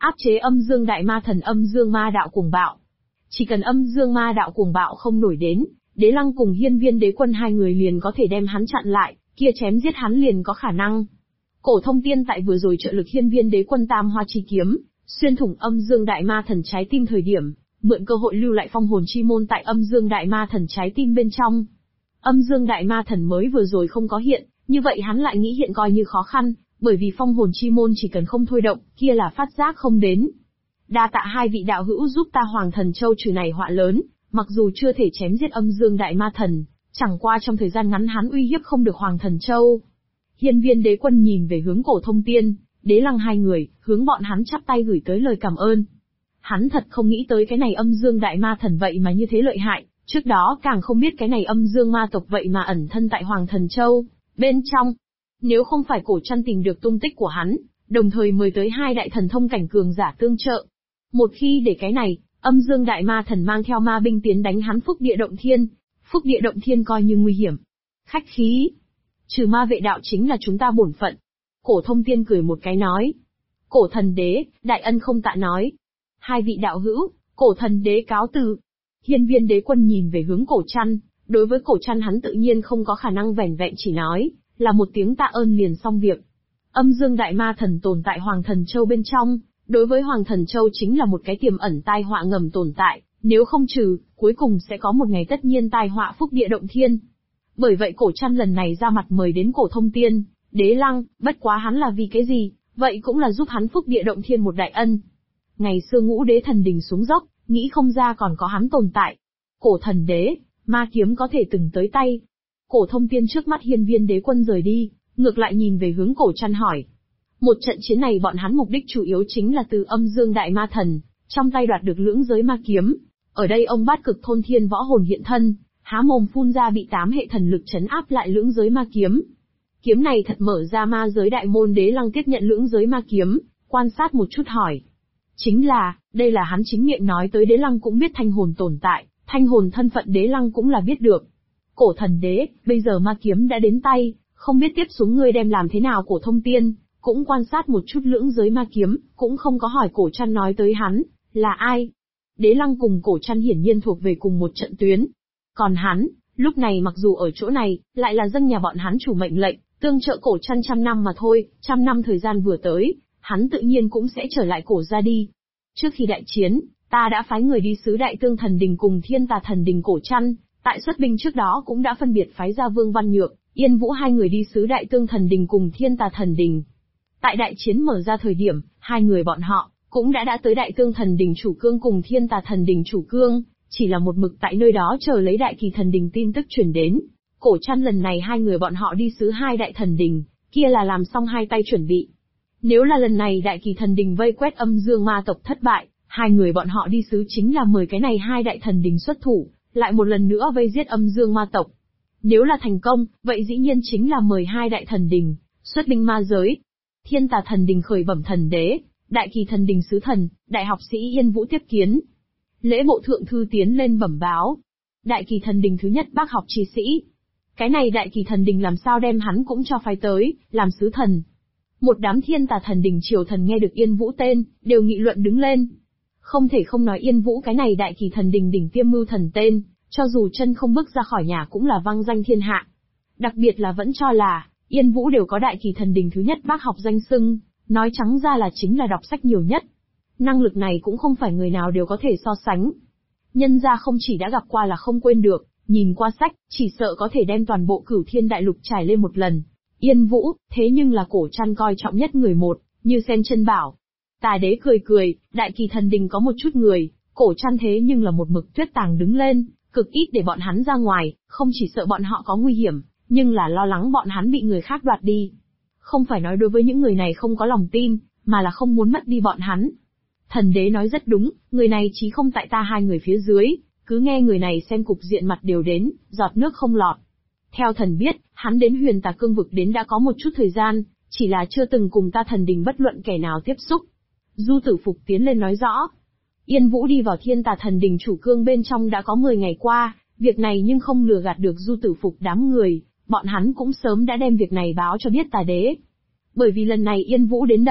áp chế âm dương đại ma thần âm dương ma đạo cuồng bạo. Chỉ cần âm dương ma đạo cuồng bạo không nổi đến, Đế Lăng cùng Hiên Viên Đế Quân hai người liền có thể đem hắn chặn lại, kia chém giết hắn liền có khả năng. Cổ Thông Tiên tại vừa rồi trợ lực Hiên Viên Đế Quân tam hoa chi kiếm, xuyên thủng âm dương đại ma thần trái tim thời điểm, mượn cơ hội lưu lại phong hồn chi môn tại âm dương đại ma thần trái tim bên trong. Âm dương đại ma thần mới vừa rồi không có hiện, như vậy hắn lại nghĩ hiện coi như khó khăn, bởi vì phong hồn chi môn chỉ cần không thôi động, kia là phát giác không đến. Đa tạ hai vị đạo hữu giúp ta Hoàng Thần Châu trừ này họa lớn, mặc dù chưa thể chém giết âm dương đại ma thần, chẳng qua trong thời gian ngắn hắn uy hiếp không được Hoàng Thần Châu. Hiên Viên Đế Quân nhìn về hướng Cổ Thông Tiên, Đế Lăng hai người, hướng bọn hắn chắp tay gửi tới lời cảm ơn. Hắn thật không nghĩ tới cái này âm dương đại ma thần vậy mà như thế lợi hại, trước đó càng không biết cái này âm dương ma tộc vậy mà ẩn thân tại Hoàng Thần Châu bên trong. Nếu không phải Cổ Trăn tìm được tung tích của hắn, đồng thời mời tới hai đại thần thông cảnh cường giả tương trợ. Một khi để cái này, âm dương đại ma thần mang theo ma binh tiến đánh hắn Phúc Địa Động Thiên, Phúc Địa Động Thiên coi như nguy hiểm. Khách khí. Trừ ma vệ đạo chính là chúng ta bổn phận. Cổ Thông Tiên cười một cái nói. Cổ Thần Đế, đại ân không tạ nói. Hai vị đạo hữu, Cổ Thần Đế cáo từ. Hiên Viên Đế Quân nhìn về hướng Cổ Trăn, đối với Cổ Trăn hắn tự nhiên không có khả năng vẻn vẹn chỉ nói, là một tiếng tạ ơn liền xong việc. Âm dương đại ma thần tồn tại Hoàng Thần Châu bên trong, đối với Hoàng Thần Châu chính là một cái tiềm ẩn tai họa ngầm tồn tại, nếu không trừ, cuối cùng sẽ có một ngày tất nhiên tai họa Phúc Địa Động Thiên. Bởi vậy Cổ Trăn lần này ra mặt mời đến Cổ Thông Tiên, Đế Lăng, bất quá hắn là vì cái gì, vậy cũng là giúp hắn Phúc Địa Động Thiên một đại ân. Ngày xưa Ngũ Đế Thần Đình xuống dốc, nghĩ không ra còn có hắn tồn tại. Cổ Thần Đế, ma kiếm có thể từng tới tay. Cổ Thông Tiên trước mắt Hiên Viên Đế Quân rời đi, ngược lại nhìn về hướng Cổ Trăn hỏi. Một trận chiến này bọn hắn mục đích chủ yếu chính là từ âm dương đại ma thần, trong tay đoạt được lưỡng giới ma kiếm. Ở đây ông Bát Cực Thôn Thiên võ hồn hiện thân, há mồm phun ra bị 8 hệ thần lực trấn áp lại lưỡng giới ma kiếm. Kiếm này thật mở ra ma giới đại môn. Đế Lăng tiếp nhận lưỡng giới ma kiếm, quan sát một chút hỏi. Chính là, đây là hắn chính miệng nói tới. Đế Lăng cũng biết thanh hồn tồn tại, thanh hồn thân phận Đế Lăng cũng là biết được. Cổ Thần Đế, bây giờ ma kiếm đã đến tay, không biết tiếp xuống ngươi đem làm thế nào. Cổ Thông Tiên cũng quan sát một chút lưỡng giới ma kiếm, cũng không có hỏi Cổ Trăn nói tới hắn là ai. Đế Lăng cùng Cổ Trăn hiển nhiên thuộc về cùng một trận tuyến. Còn hắn, lúc này mặc dù ở chỗ này, lại là dâng nhà bọn hắn chủ mệnh lệnh, tương trợ Cổ Trăn 100 năm mà thôi. 100 năm thời gian vừa tới, hắn tự nhiên cũng sẽ trở lại Cổ gia đi. Trước khi đại chiến, ta đã phái người đi sứ Đại Tương Thần Đình cùng Thiên Tà Thần Đình Cổ Trăn, tại xuất binh trước đó cũng đã phân biệt phái ra Vương Văn Nhược, Yên Vũ hai người đi sứ Đại Tương Thần Đình cùng Thiên Tà Thần Đình. Tại đại chiến mở ra thời điểm, hai người bọn họ cũng đã tới Đại Tương Thần Đình chủ cương cùng Thiên Tà Thần Đình chủ cương, chỉ là một mực tại nơi đó chờ lấy Đại Kỳ Thần Đình tin tức truyền đến. Cổ Trăn lần này hai người bọn họ đi sứ hai đại thần đình, kia là làm xong hai tay chuẩn bị. Nếu là lần này Đại Kỳ Thần Đình vây quét âm dương ma tộc thất bại, hai người bọn họ đi sứ chính là mời cái này hai đại thần đình xuất thủ, lại một lần nữa vây giết âm dương ma tộc. Nếu là thành công, vậy dĩ nhiên chính là mời hai đại thần đình xuất binh ma giới. Thiên Tà Thần Đình khởi bẩm thần đế, Đại Kỳ Thần Đình sứ thần, đại học sĩ Yên Vũ tiếp kiến. Lễ bộ thượng thư tiến lên bẩm báo. Đại Kỳ Thần Đình thứ nhất bác học chi sĩ. Cái này Đại Kỳ Thần Đình làm sao đem hắn cũng cho phái tới, làm sứ thần. Một đám Thiên Tà Thần Đình triều thần nghe được Yên Vũ tên, đều nghị luận đứng lên. Không thể không nói Yên Vũ cái này Đại Kỳ Thần Đình đỉnh tiêm mưu thần tên, cho dù chân không bước ra khỏi nhà cũng là vang danh thiên hạ. Đặc biệt là vẫn cho là, Yên Vũ đều có Đại Kỳ Thần Đình thứ nhất bác học danh xưng, nói trắng ra là chính là đọc sách nhiều nhất. Năng lực này cũng không phải người nào đều có thể so sánh. Nhân gia không chỉ đã gặp qua là không quên được, nhìn qua sách, chỉ sợ có thể đem toàn bộ Cửu Thiên Đại Lục trải lên một lần. Yên Vũ, thế nhưng là Cổ Trăn coi trọng nhất người một, như sen chân bảo. Tà đế cười cười, Đại Kỳ Thần Đình có một chút người, Cổ Trăn thế nhưng là một mực tuyết tàng đứng lên, cực ít để bọn hắn ra ngoài, không chỉ sợ bọn họ có nguy hiểm, nhưng là lo lắng bọn hắn bị người khác đoạt đi. Không phải nói đối với những người này không có lòng tin, mà là không muốn mất đi bọn hắn. Thần đế nói rất đúng, người này chí không tại ta hai người phía dưới, cứ nghe người này xem cục diện mặt đều đến, giọt nước không lọt. Theo thần biết, hắn đến Huyền Tà Cương vực đến đã có một chút thời gian, chỉ là chưa từng cùng ta thần đình bất luận kẻ nào tiếp xúc. Du Tử Phục tiến lên nói rõ. Yên Vũ đi vào Thiên Tà Thần Đình chủ cương bên trong đã có 10 ngày qua, việc này nhưng không lừa gạt được Du Tử Phục đám người, bọn hắn cũng sớm đã đem việc này báo cho biết Tà đế. Bởi vì lần này Yên Vũ đến đây,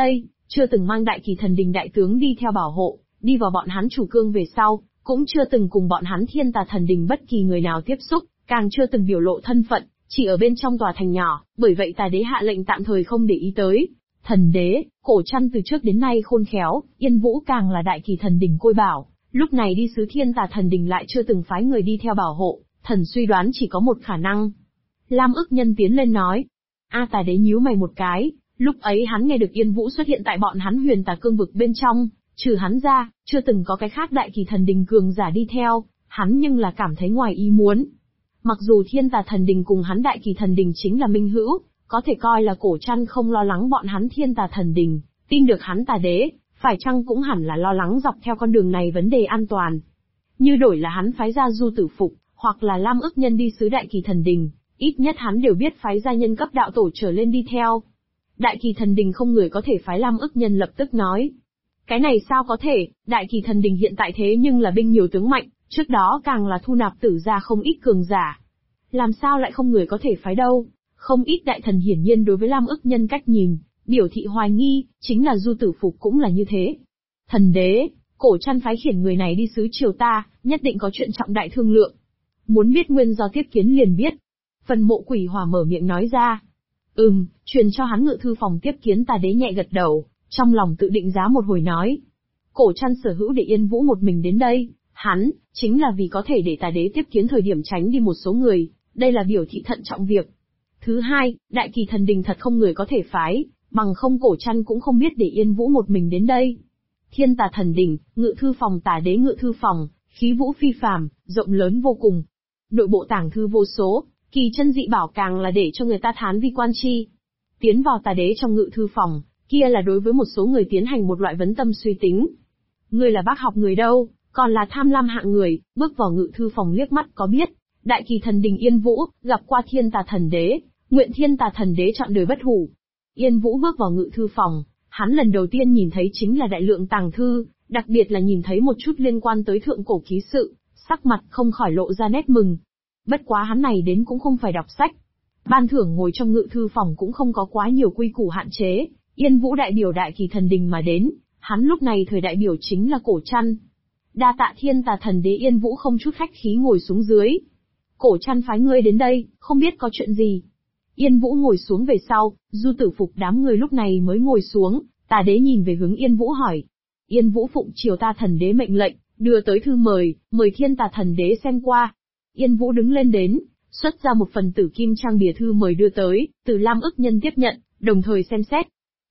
chưa từng mang Đại Kỳ Thần Đình đại tướng đi theo bảo hộ, đi vào bọn hắn chủ cương về sau, cũng chưa từng cùng bọn hắn Thiên Tà Thần Đình bất kỳ người nào tiếp xúc, càng chưa từng biểu lộ thân phận, chỉ ở bên trong tòa thành nhỏ, bởi vậy Tà Đế hạ lệnh tạm thời không để ý tới. Thần Đế, Cổ Trăn từ trước đến nay khôn khéo, Yên Vũ càng là Đại Kỳ Thần Đình côi bảo, lúc này đi sứ Thiên Tà Thần Đình lại chưa từng phái người đi theo bảo hộ, thần suy đoán chỉ có một khả năng. Lam Ức Nhân tiến lên nói. Tà Đế nhíu mày một cái, lúc ấy hắn nghe được Yên Vũ xuất hiện tại bọn hắn Huyền Tà Cương vực bên trong, trừ hắn ra, chưa từng có cái khác Đại Kỳ Thần Đình cường giả đi theo, hắn nhưng là cảm thấy ngoài ý muốn. Mặc dù Thiên Tà Thần Đình cùng hắn Đại Kỳ Thần Đình chính là minh hữu, có thể coi là Cổ Trăn không lo lắng bọn hắn Thiên Tà Thần Đình, tin được hắn Tà Đế, phải chăng cũng hẳn là lo lắng dọc theo con đường này vấn đề an toàn. Như đổi là hắn phái ra Du Tử Phục, hoặc là Lam Ức Nhân đi sứ Đại Kỳ Thần Đình, ít nhất hắn đều biết phái gia nhân cấp đạo tổ trở lên đi theo. Đại Kỳ Thần Đình không người có thể phái Lam Ức Nhân lập tức nói. Cái này sao có thể, Đại Kỳ Thần Đình hiện tại thế nhưng là binh nhiều tướng mạnh, trước đó càng là thu nạp tử ra không ít cường giả. Làm sao lại không người có thể phái đâu? Không ít đại thần hiển nhiên đối với Lam Ức Nhân cách nhìn, biểu thị hoài nghi, chính là Du Tử Phục cũng là như thế. Thần Đế, Cổ Trăn phái khiển người này đi sứ triều ta, nhất định có chuyện trọng đại thương lượng. Muốn biết nguyên do tiếp kiến liền biết. Phần Mộ Quỷ Hỏa mở miệng nói ra. Truyền cho hắn ngự thư phòng tiếp kiến Tà Đế nhẹ gật đầu, trong lòng tự định giá một hồi nói. Cổ Trăn sở hữu để Yên Vũ một mình đến đây, hắn, chính là vì có thể để Tà Đế tiếp kiến thời điểm tránh đi một số người, đây là biểu thị thận trọng việc. Thứ hai, Đại Kỳ Thần Đình thật không người có thể phái, bằng không Cổ Trăn cũng không biết để Yên Vũ một mình đến đây. Thiên Tà Thần Đình, ngự thư phòng Tà Đế ngự thư phòng, khí vũ phi phàm, rộng lớn vô cùng. Nội bộ tàng thư vô số, kỳ chân dị bảo càng là để cho người ta thán vi quan chi. Tiến vào Tà Đế trong ngự thư phòng, kia là đối với một số người tiến hành một loại vấn tâm suy tính. Người là bác học người đâu, còn là tham lam hạng người, bước vào ngự thư phòng liếc mắt có biết. Đại Kỳ Thần Đình Yên Vũ, gặp qua Thiên Tà Thần Đế, nguyện Thiên Tà Thần Đế chọn đời bất hủ. Yên Vũ bước vào ngự thư phòng, hắn lần đầu tiên nhìn thấy chính là đại lượng tàng thư, đặc biệt là nhìn thấy một chút liên quan tới thượng cổ ký sự, sắc mặt không khỏi lộ ra nét mừng. Bất quá hắn này đến cũng không phải đọc sách. Ban thưởng ngồi trong ngự thư phòng cũng không có quá nhiều quy củ hạn chế, Yên Vũ đại biểu Đại Kỳ Thần Đình mà đến, hắn lúc này thời đại biểu chính là Cổ Trăn. Đa tạ Thiên Tà Thần Đế. Yên Vũ không chút khách khí ngồi xuống dưới. Cổ Trăn phái ngươi đến đây, không biết có chuyện gì. Yên Vũ ngồi xuống về sau, Du Tử Phục đám người lúc này mới ngồi xuống, Tà Đế nhìn về hướng Yên Vũ hỏi. Yên Vũ phụng triều ta Thần Đế mệnh lệnh, đưa tới thư mời Thiên Tà Thần Đế xem qua. Yên Vũ đứng lên đến, xuất ra một phần tử kim trang bìa thư mời đưa tới, từ Lam Ức Nhân tiếp nhận, đồng thời xem xét.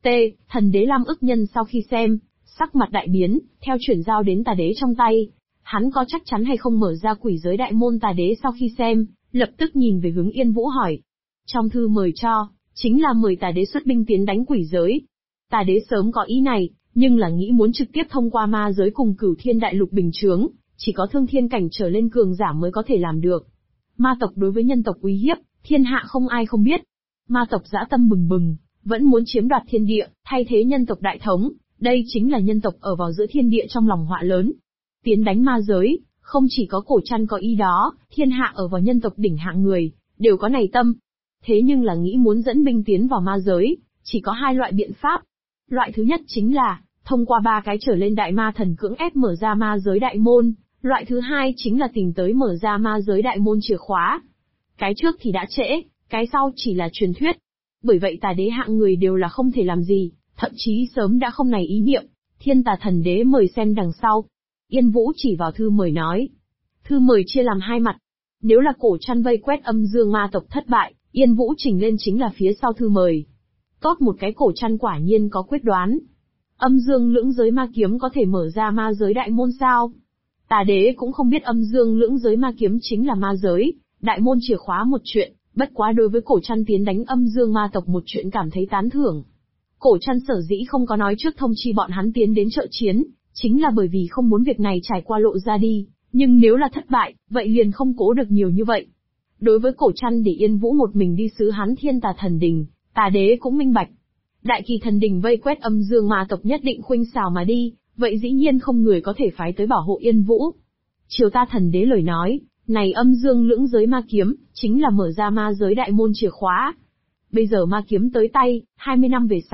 Thần Đế Lam Ức Nhân sau khi xem, sắc mặt đại biến, theo chuyển giao đến Tà Đế trong tay. Hắn có chắc chắn hay không mở ra quỷ giới đại môn? Tà Đế sau khi xem, lập tức nhìn về hướng Yên Vũ hỏi. Trong thư mời cho, chính là mời Tà Đế xuất binh tiến đánh quỷ giới. Tà Đế sớm có ý này, nhưng là nghĩ muốn trực tiếp thông qua ma giới cùng Cửu Thiên Đại Lục bình chướng, chỉ có thương thiên cảnh trở lên cường giả mới có thể làm được. Ma tộc đối với nhân tộc uy hiếp, thiên hạ không ai không biết. Ma tộc dã tâm bừng bừng, vẫn muốn chiếm đoạt thiên địa, thay thế nhân tộc đại thống, đây chính là nhân tộc ở vào giữa thiên địa trong lòng họa lớn. Tiến đánh ma giới, không chỉ có Cổ Trăn có ý đó, thiên hạ ở vào nhân tộc đỉnh hạng người, đều có này tâm. Thế nhưng là nghĩ muốn dẫn binh tiến vào ma giới, chỉ có hai loại biện pháp. Loại thứ nhất chính là, thông qua 3 cái trở lên đại ma thần cưỡng ép mở ra ma giới đại môn. Loại thứ hai chính là tìm tới mở ra ma giới đại môn chìa khóa. Cái trước thì đã trễ, cái sau chỉ là truyền thuyết. Bởi vậy Tà Đế hạng người đều là không thể làm gì, thậm chí sớm đã không này ý niệm. Thiên Tà Thần Đế mời xem đằng sau. Yên Vũ chỉ vào thư mời nói. Thư mời chia làm hai mặt. Nếu là Cổ Trăn vây quét âm dương ma tộc thất bại, Yên Vũ chỉnh lên chính là phía sau thư mời. Tốt một cái Cổ Trăn quả nhiên có quyết đoán. Âm dương lưỡng giới ma kiếm có thể mở ra ma giới đại môn sao? Tà Đế cũng không biết âm dương lưỡng giới ma kiếm chính là ma giới, đại môn chìa khóa một chuyện, bất quá đối với Cổ Trăn tiến đánh âm dương ma tộc một chuyện cảm thấy tán thưởng. Cổ Trăn sở dĩ không có nói trước thông chi bọn hắn tiến đến trợ chiến, chính là bởi vì không muốn việc này trải qua lộ ra đi, nhưng nếu là thất bại, vậy liền không cố được nhiều như vậy. Đối với Cổ Trăn để Yên Vũ một mình đi sứ hắn Thiên Tà Thần Đình, Tà Đế cũng minh bạch. Đại Kỳ Thần Đình vây quét âm dương ma tộc nhất định khuynh xào mà đi, vậy dĩ nhiên không người có thể phái tới bảo hộ Yên Vũ. Triều ta Thần Đế lời nói, này âm dương lưỡng giới ma kiếm, chính là mở ra ma giới đại môn chìa khóa. Bây giờ ma kiếm tới tay, 20 năm về sau,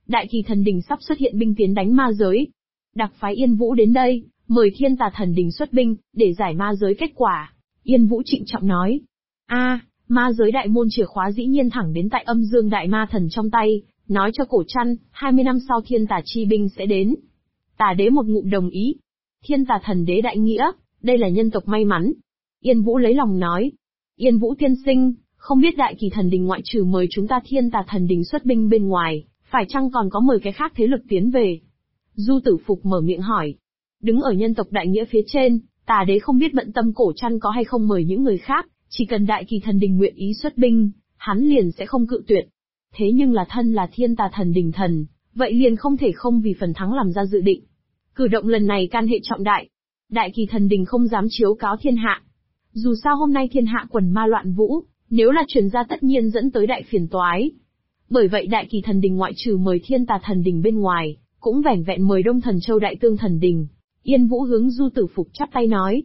Đại Kỳ Thần Đình sắp xuất hiện binh tiến đánh ma giới. Đặc phái Yên Vũ đến đây, mời Thiên Tà Thần Đình xuất binh, để giải ma giới kết quả. Yên Vũ trịnh trọng nói. Ma giới đại môn chìa khóa dĩ nhiên thẳng đến tại âm dương đại ma thần trong tay, nói cho Cổ Trăn, 20 năm sau Thiên Tà chi binh sẽ đến. Tà đế một ngụm đồng ý. Thiên Tà thần đế đại nghĩa, đây là nhân tộc may mắn. Yên Vũ lấy lòng nói. Yên Vũ tiên sinh, không biết Đại Kỳ Thần Đình ngoại trừ mời chúng ta Thiên Tà Thần Đình xuất binh bên ngoài, phải chăng còn có mời cái khác thế lực tiến về? Du Tử Phục mở miệng hỏi. Đứng ở nhân tộc đại nghĩa phía trên, Tà đế không biết bận tâm Cổ Trăn có hay không mời những người khác, chỉ cần Đại Kỳ Thần Đình nguyện ý xuất binh, hắn liền sẽ không cự tuyệt. Thế nhưng là thân là Thiên Tà Thần Đình thần, vậy liền không thể không vì phần thắng làm ra dự định. Cử động lần này can hệ trọng đại. Đại Kỳ Thần Đình không dám chiếu cáo thiên hạ. Dù sao hôm nay thiên hạ quần ma loạn vũ, nếu là truyền ra tất nhiên dẫn tới đại phiền toái. Bởi vậy Đại Kỳ Thần Đình ngoại trừ mời Thiên Tà Thần Đình bên ngoài, cũng vẻn vẹn mời Đông Thần Châu Đại Tương Thần Đình. Yên Vũ hướng Du Tử Phục chắp tay nói.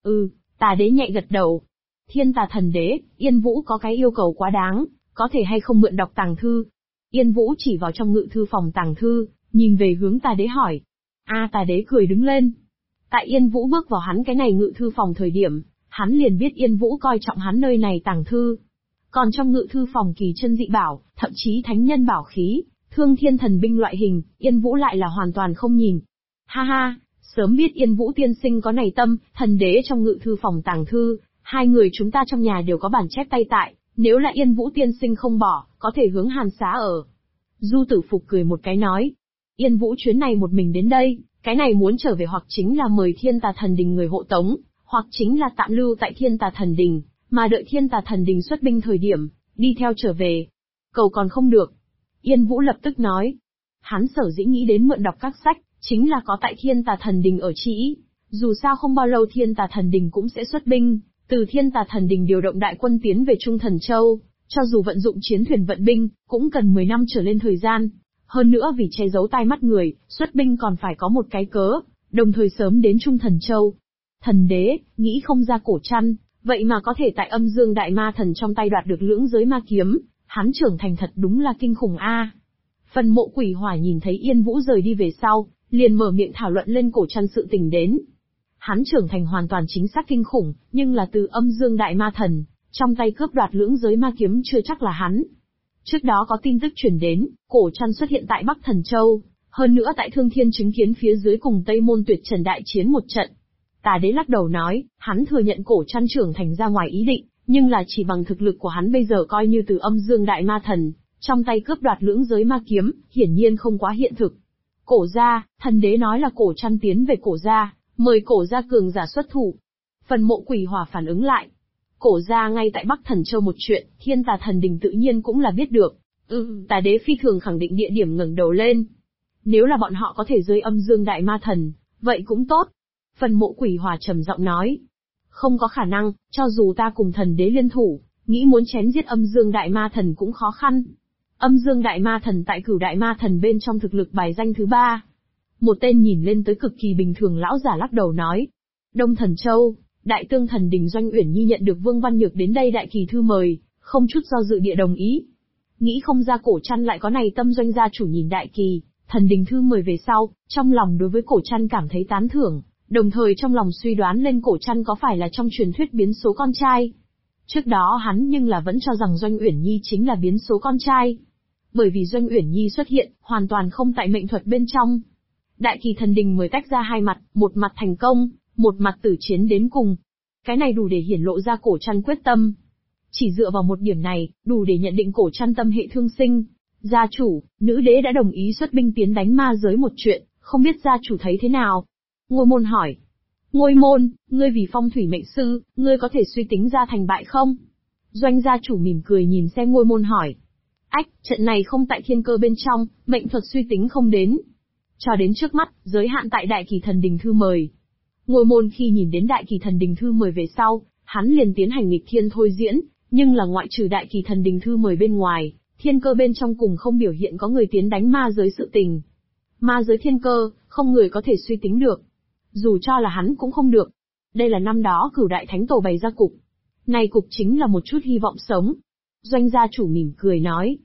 Tà đế nhẹ gật đầu. Thiên Tà Thần Đế, Yên Vũ có cái yêu cầu quá đáng, có thể hay không mượn đọc tàng thư? Yên Vũ chỉ vào trong ngự thư phòng tàng thư, nhìn về hướng Tà đế hỏi. Tà đế cười đứng lên. Tại Yên Vũ bước vào hắn cái này ngự thư phòng thời điểm, hắn liền biết Yên Vũ coi trọng hắn nơi này tàng thư. Còn trong ngự thư phòng kỳ chân dị bảo, thậm chí thánh nhân bảo khí, thương thiên thần binh loại hình, Yên Vũ lại là hoàn toàn không nhìn. Ha, sớm biết Yên Vũ tiên sinh có này tâm, thần đế trong ngự thư phòng tàng thư, hai người chúng ta trong nhà đều có bản chép tay tại, nếu là Yên Vũ tiên sinh không bỏ, có thể hướng Hàn Xá ở. Du Tử Phục cười một cái nói. Yên Vũ chuyến này một mình đến đây, cái này muốn trở về hoặc chính là mời Thiên Tà Thần Đình người hộ tống, hoặc chính là tạm lưu tại Thiên Tà Thần Đình, mà đợi Thiên Tà Thần Đình xuất binh thời điểm, đi theo trở về. Cầu còn không được. Yên Vũ lập tức nói. Hắn sở dĩ nghĩ đến mượn đọc các sách, chính là có tại Thiên Tà Thần Đình ở chỉ. Dù sao không bao lâu Thiên Tà Thần Đình cũng sẽ xuất binh, từ Thiên Tà Thần Đình điều động đại quân tiến về Trung Thần Châu, cho dù vận dụng chiến thuyền vận binh, cũng cần 10 năm trở lên thời gian. Hơn nữa vì che giấu tai mắt người, xuất binh còn phải có một cái cớ, đồng thời sớm đến Trung Thần Châu. Thần đế, nghĩ không ra Cổ Trăn, vậy mà có thể tại âm dương đại ma thần trong tay đoạt được lưỡng giới ma kiếm, hắn trưởng thành thật đúng là kinh khủng a. Phần Mộ Quỷ Hỏa nhìn thấy Yên Vũ rời đi về sau, liền mở miệng thảo luận lên Cổ Trăn sự tình đến. Hắn trưởng thành hoàn toàn chính xác kinh khủng, nhưng là từ âm dương đại ma thần, trong tay cướp đoạt lưỡng giới ma kiếm chưa chắc là hắn. Trước đó có tin tức truyền đến, Cổ Trăn xuất hiện tại Bắc Thần Châu, hơn nữa tại Thương Thiên chứng kiến phía dưới cùng Tây Môn Tuyệt Trần đại chiến một trận. Tà đế lắc đầu nói, hắn thừa nhận Cổ Trăn trưởng thành ra ngoài ý định, nhưng là chỉ bằng thực lực của hắn bây giờ coi như từ âm dương đại ma thần, trong tay cướp đoạt lưỡng giới ma kiếm, hiển nhiên không quá hiện thực. Cổ gia, thần đế nói là Cổ Trăn tiến về Cổ gia, mời Cổ gia cường giả xuất thủ. Phần Mộ Quỷ Hỏa phản ứng lại. Cổ gia ngay tại Bắc Thần Châu một chuyện, Thiên Tà Thần Đình tự nhiên cũng là biết được. Tà đế phi thường khẳng định địa điểm ngẩng đầu lên. Nếu là bọn họ có thể rơi âm dương đại ma thần, vậy cũng tốt. Phần Mộ Quỷ Hỏa trầm giọng nói. Không có khả năng, cho dù ta cùng thần đế liên thủ, nghĩ muốn chém giết âm dương đại ma thần cũng khó khăn. Âm dương đại ma thần tại Cửu đại ma thần bên trong thực lực bài danh thứ 3. Một tên nhìn lên tới cực kỳ bình thường lão giả lắc đầu nói. Đông Thần Châu, Đại Tương Thần Đình Doanh Uyển Nhi nhận được Vương Văn Nhược đến đây đại kỳ thư mời, không chút do dự địa đồng ý. Nghĩ không ra Cổ Trăn lại có này tâm. Doanh gia chủ nhìn đại kỳ thần đình thư mời về sau, trong lòng đối với Cổ Trăn cảm thấy tán thưởng, đồng thời trong lòng suy đoán lên Cổ Trăn có phải là trong truyền thuyết biến số con trai. Trước đó hắn nhưng là vẫn cho rằng Doanh Uyển Nhi chính là biến số con trai. Bởi vì Doanh Uyển Nhi xuất hiện, hoàn toàn không tại mệnh thuật bên trong. Đại kỳ thần đình mới tách ra hai mặt, một mặt thành công, một mặt tử chiến đến cùng. Cái này đủ để hiển lộ ra Cổ Trăn quyết tâm. Chỉ dựa vào một điểm này, đủ để nhận định Cổ Trăn tâm hệ thương sinh. Gia chủ, nữ đế đã đồng ý xuất binh tiến đánh ma giới một chuyện, không biết gia chủ thấy thế nào? Ngôi môn hỏi. Ngôi môn, ngươi vì phong thủy mệnh sư, ngươi có thể suy tính ra thành bại không? Doanh gia chủ mỉm cười nhìn xem Ngôi môn hỏi. Trận này không tại thiên cơ bên trong, mệnh thuật suy tính không đến. Cho đến trước mắt, giới hạn tại Đại Kỳ Thần Đình thư mời. Ngôi môn khi nhìn đến Đại Kỳ Thần Đình thư mời về sau, hắn liền tiến hành nghịch thiên thôi diễn, nhưng là ngoại trừ Đại Kỳ Thần Đình thư mời bên ngoài, thiên cơ bên trong cùng không biểu hiện có người tiến đánh ma giới sự tình. Ma giới thiên cơ, không người có thể suy tính được. Dù cho là hắn cũng không được. Đây là năm đó Cửu đại thánh tổ bày ra cục. Này cục chính là một chút hy vọng sống. Doanh gia chủ mỉm cười nói.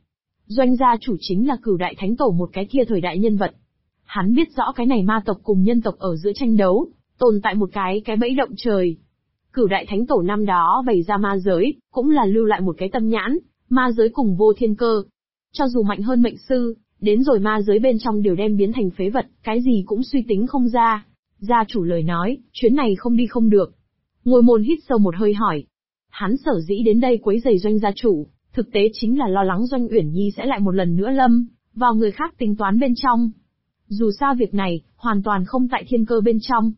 Doanh gia chủ chính là Cửu Đại Thánh Tổ, một cái kia thời đại nhân vật. Hắn biết rõ cái này ma tộc cùng nhân tộc ở giữa tranh đấu, tồn tại một cái bẫy động trời. Cửu Đại Thánh Tổ năm đó bày ra ma giới, cũng là lưu lại một cái tâm nhãn, ma giới cùng vô thiên cơ. Cho dù mạnh hơn mệnh sư, đến rồi ma giới bên trong đều đem biến thành phế vật, cái gì cũng suy tính không ra. Gia chủ lời nói, chuyến này không đi không được. Ngôi môn hít sâu một hơi hỏi. Hắn sở dĩ đến đây quấy rầy Doanh gia chủ, thực tế chính là lo lắng Doanh Uyển Nhi sẽ lại một lần nữa lâm vào người khác tính toán bên trong. Dù sao việc này, hoàn toàn không tại thiên cơ bên trong.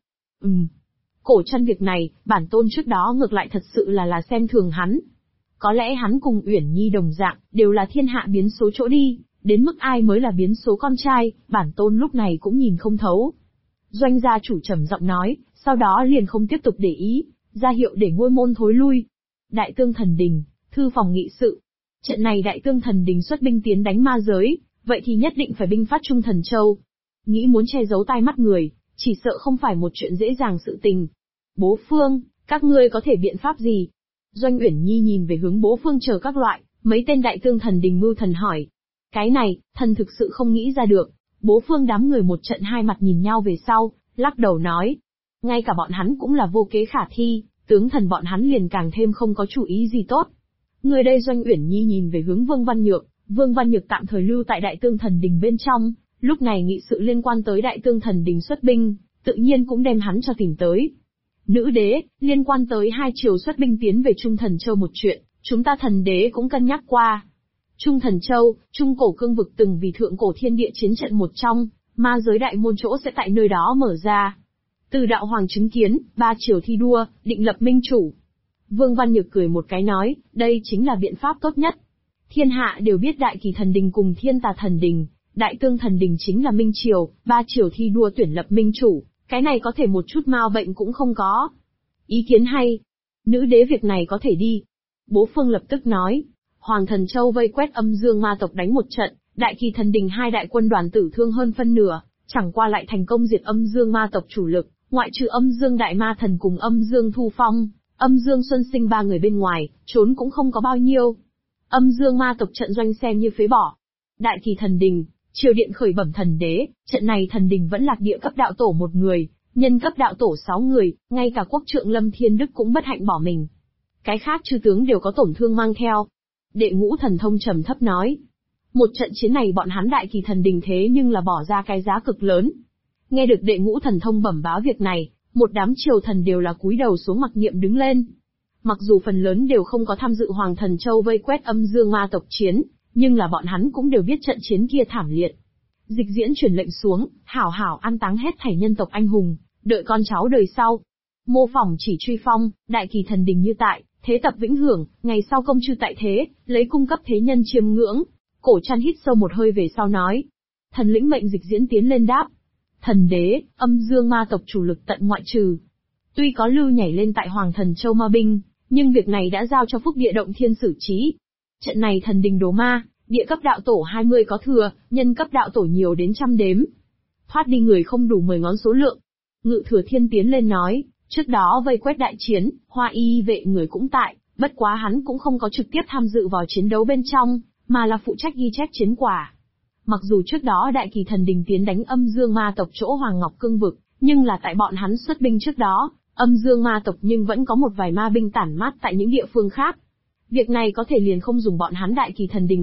Cổ chân việc này, bản tôn trước đó ngược lại thật sự là xem thường hắn. Có lẽ hắn cùng Uyển Nhi đồng dạng, đều là thiên hạ biến số chỗ đi, đến mức ai mới là biến số con trai, bản tôn lúc này cũng nhìn không thấu. Doanh gia chủ trầm giọng nói, sau đó liền không tiếp tục để ý, ra hiệu để ngôi môn thối lui. Đại Tương Thần Đình, thư phòng nghị sự. Trận này Đại Tương Thần Đình xuất binh tiến đánh ma giới, vậy thì nhất định phải binh phát Trung Thần Châu. Nghĩ muốn che giấu tai mắt người, chỉ sợ không phải một chuyện dễ dàng sự tình. Bố Phương, các ngươi có thể biện pháp gì? Doanh Uyển Nhi nhìn về hướng Bố Phương chờ các loại, mấy tên Đại Tương Thần Đình mưu thần hỏi. Cái này, thần thực sự không nghĩ ra được. Bố Phương đám người một trận hai mặt nhìn nhau về sau, lắc đầu nói. Ngay cả bọn hắn cũng là vô kế khả thi, tướng thần bọn hắn liền càng thêm không có chủ ý gì tốt. Người đây Doanh Uyển Nhi nhìn về hướng Vương Văn Nhược, Vương Văn Nhược tạm thời lưu tại Đại Tương Thần Đình bên trong, lúc này nghị sự liên quan tới Đại Tương Thần Đình xuất binh, tự nhiên cũng đem hắn cho tìm tới. Nữ đế, liên quan tới hai triều xuất binh tiến về Trung Thần Châu một chuyện, chúng ta thần đế cũng cân nhắc qua. Trung Thần Châu, Trung Cổ Cương Vực từng vì thượng cổ thiên địa chiến trận một trong, ma giới đại môn chỗ sẽ tại nơi đó mở ra. Từ đạo hoàng chứng kiến, ba triều thi đua, định lập minh chủ. Vương Văn Nhược cười một cái nói, đây chính là biện pháp tốt nhất. Thiên hạ đều biết Đại Kỳ Thần Đình cùng Thiên Tà Thần Đình, Đại Tương Thần Đình chính là minh triều, ba triều thi đua tuyển lập minh chủ, cái này có thể một chút mau bệnh cũng không có. Ý kiến hay. Nữ đế việc này có thể đi. Bố Phương lập tức nói. Hoàng Thần Châu vây quét Âm Dương ma tộc đánh một trận, Đại Kỳ Thần Đình hai đại quân đoàn tử thương hơn phân nửa, chẳng qua lại thành công diệt Âm Dương ma tộc chủ lực, ngoại trừ Âm Dương Đại Ma Thần cùng Âm Dương Thu Phong, Âm Dương Xuân Sinh ba người bên ngoài, trốn cũng không có bao nhiêu. Âm Dương ma tộc trận doanh xem như phế bỏ. Đại Kỳ Thần Đình, triều điện khởi bẩm thần đế, trận này thần đình vẫn lạc địa cấp đạo tổ một người, nhân cấp đạo tổ 6 người, ngay cả quốc trượng Lâm Thiên Đức cũng bất hạnh bỏ mình. Cái khác chư tướng đều có tổn thương mang theo. Đệ Ngũ Thần Thông trầm thấp nói. Một trận chiến này bọn hắn Đại Kỳ Thần Đình thế nhưng là bỏ ra cái giá cực lớn. Nghe được Đệ Ngũ Thần Thông bẩm báo việc này, một đám triều thần đều là cúi đầu xuống mặc niệm đứng lên. Mặc dù phần lớn đều không có tham dự Hoàng Thần Châu vây quét Âm Dương ma tộc chiến, nhưng là bọn hắn cũng đều biết trận chiến kia thảm liệt. Dịch diễn truyền lệnh xuống, hảo hảo an táng hết thảy nhân tộc anh hùng, đợi con cháu đời sau. Mô phỏng chỉ truy phong, Đại Kỳ Thần Đình như tại, thế tập vĩnh hưởng, ngày sau công chư tại thế, lấy cung cấp thế nhân chiêm ngưỡng. Cổ Trăn hít sâu một hơi về sau nói. Thần lĩnh mệnh dịch diễn tiến lên đáp. Thần đế, Âm Dương ma tộc chủ lực tận ngoại trừ. Tuy có lưu nhảy lên tại Hoàng Thần Châu ma binh, nhưng việc này đã giao cho Phúc Địa Động Thiên xử trí. Trận này thần đình đổ ma, địa cấp đạo tổ 20 có thừa, nhân cấp đạo tổ nhiều đến trăm đếm. Thoát đi người không đủ 10 ngón số lượng. Ngự Thừa Thiên tiến lên nói, trước đó vây quét đại chiến, Hoa Y vệ người cũng tại, bất quá hắn cũng không có trực tiếp tham dự vào chiến đấu bên trong, mà là phụ trách ghi chép chiến quả. Mặc dù trước đó Đại Kỳ Thần Đình tiến đánh Âm Dương ma tộc chỗ Hoàng Ngọc Cương Vực, nhưng là tại bọn hắn xuất binh trước đó, Âm Dương ma tộc nhưng vẫn có một vài ma binh tản mát tại những địa phương khác. Việc này có thể liền không dùng bọn hắn Đại Kỳ Thần Đình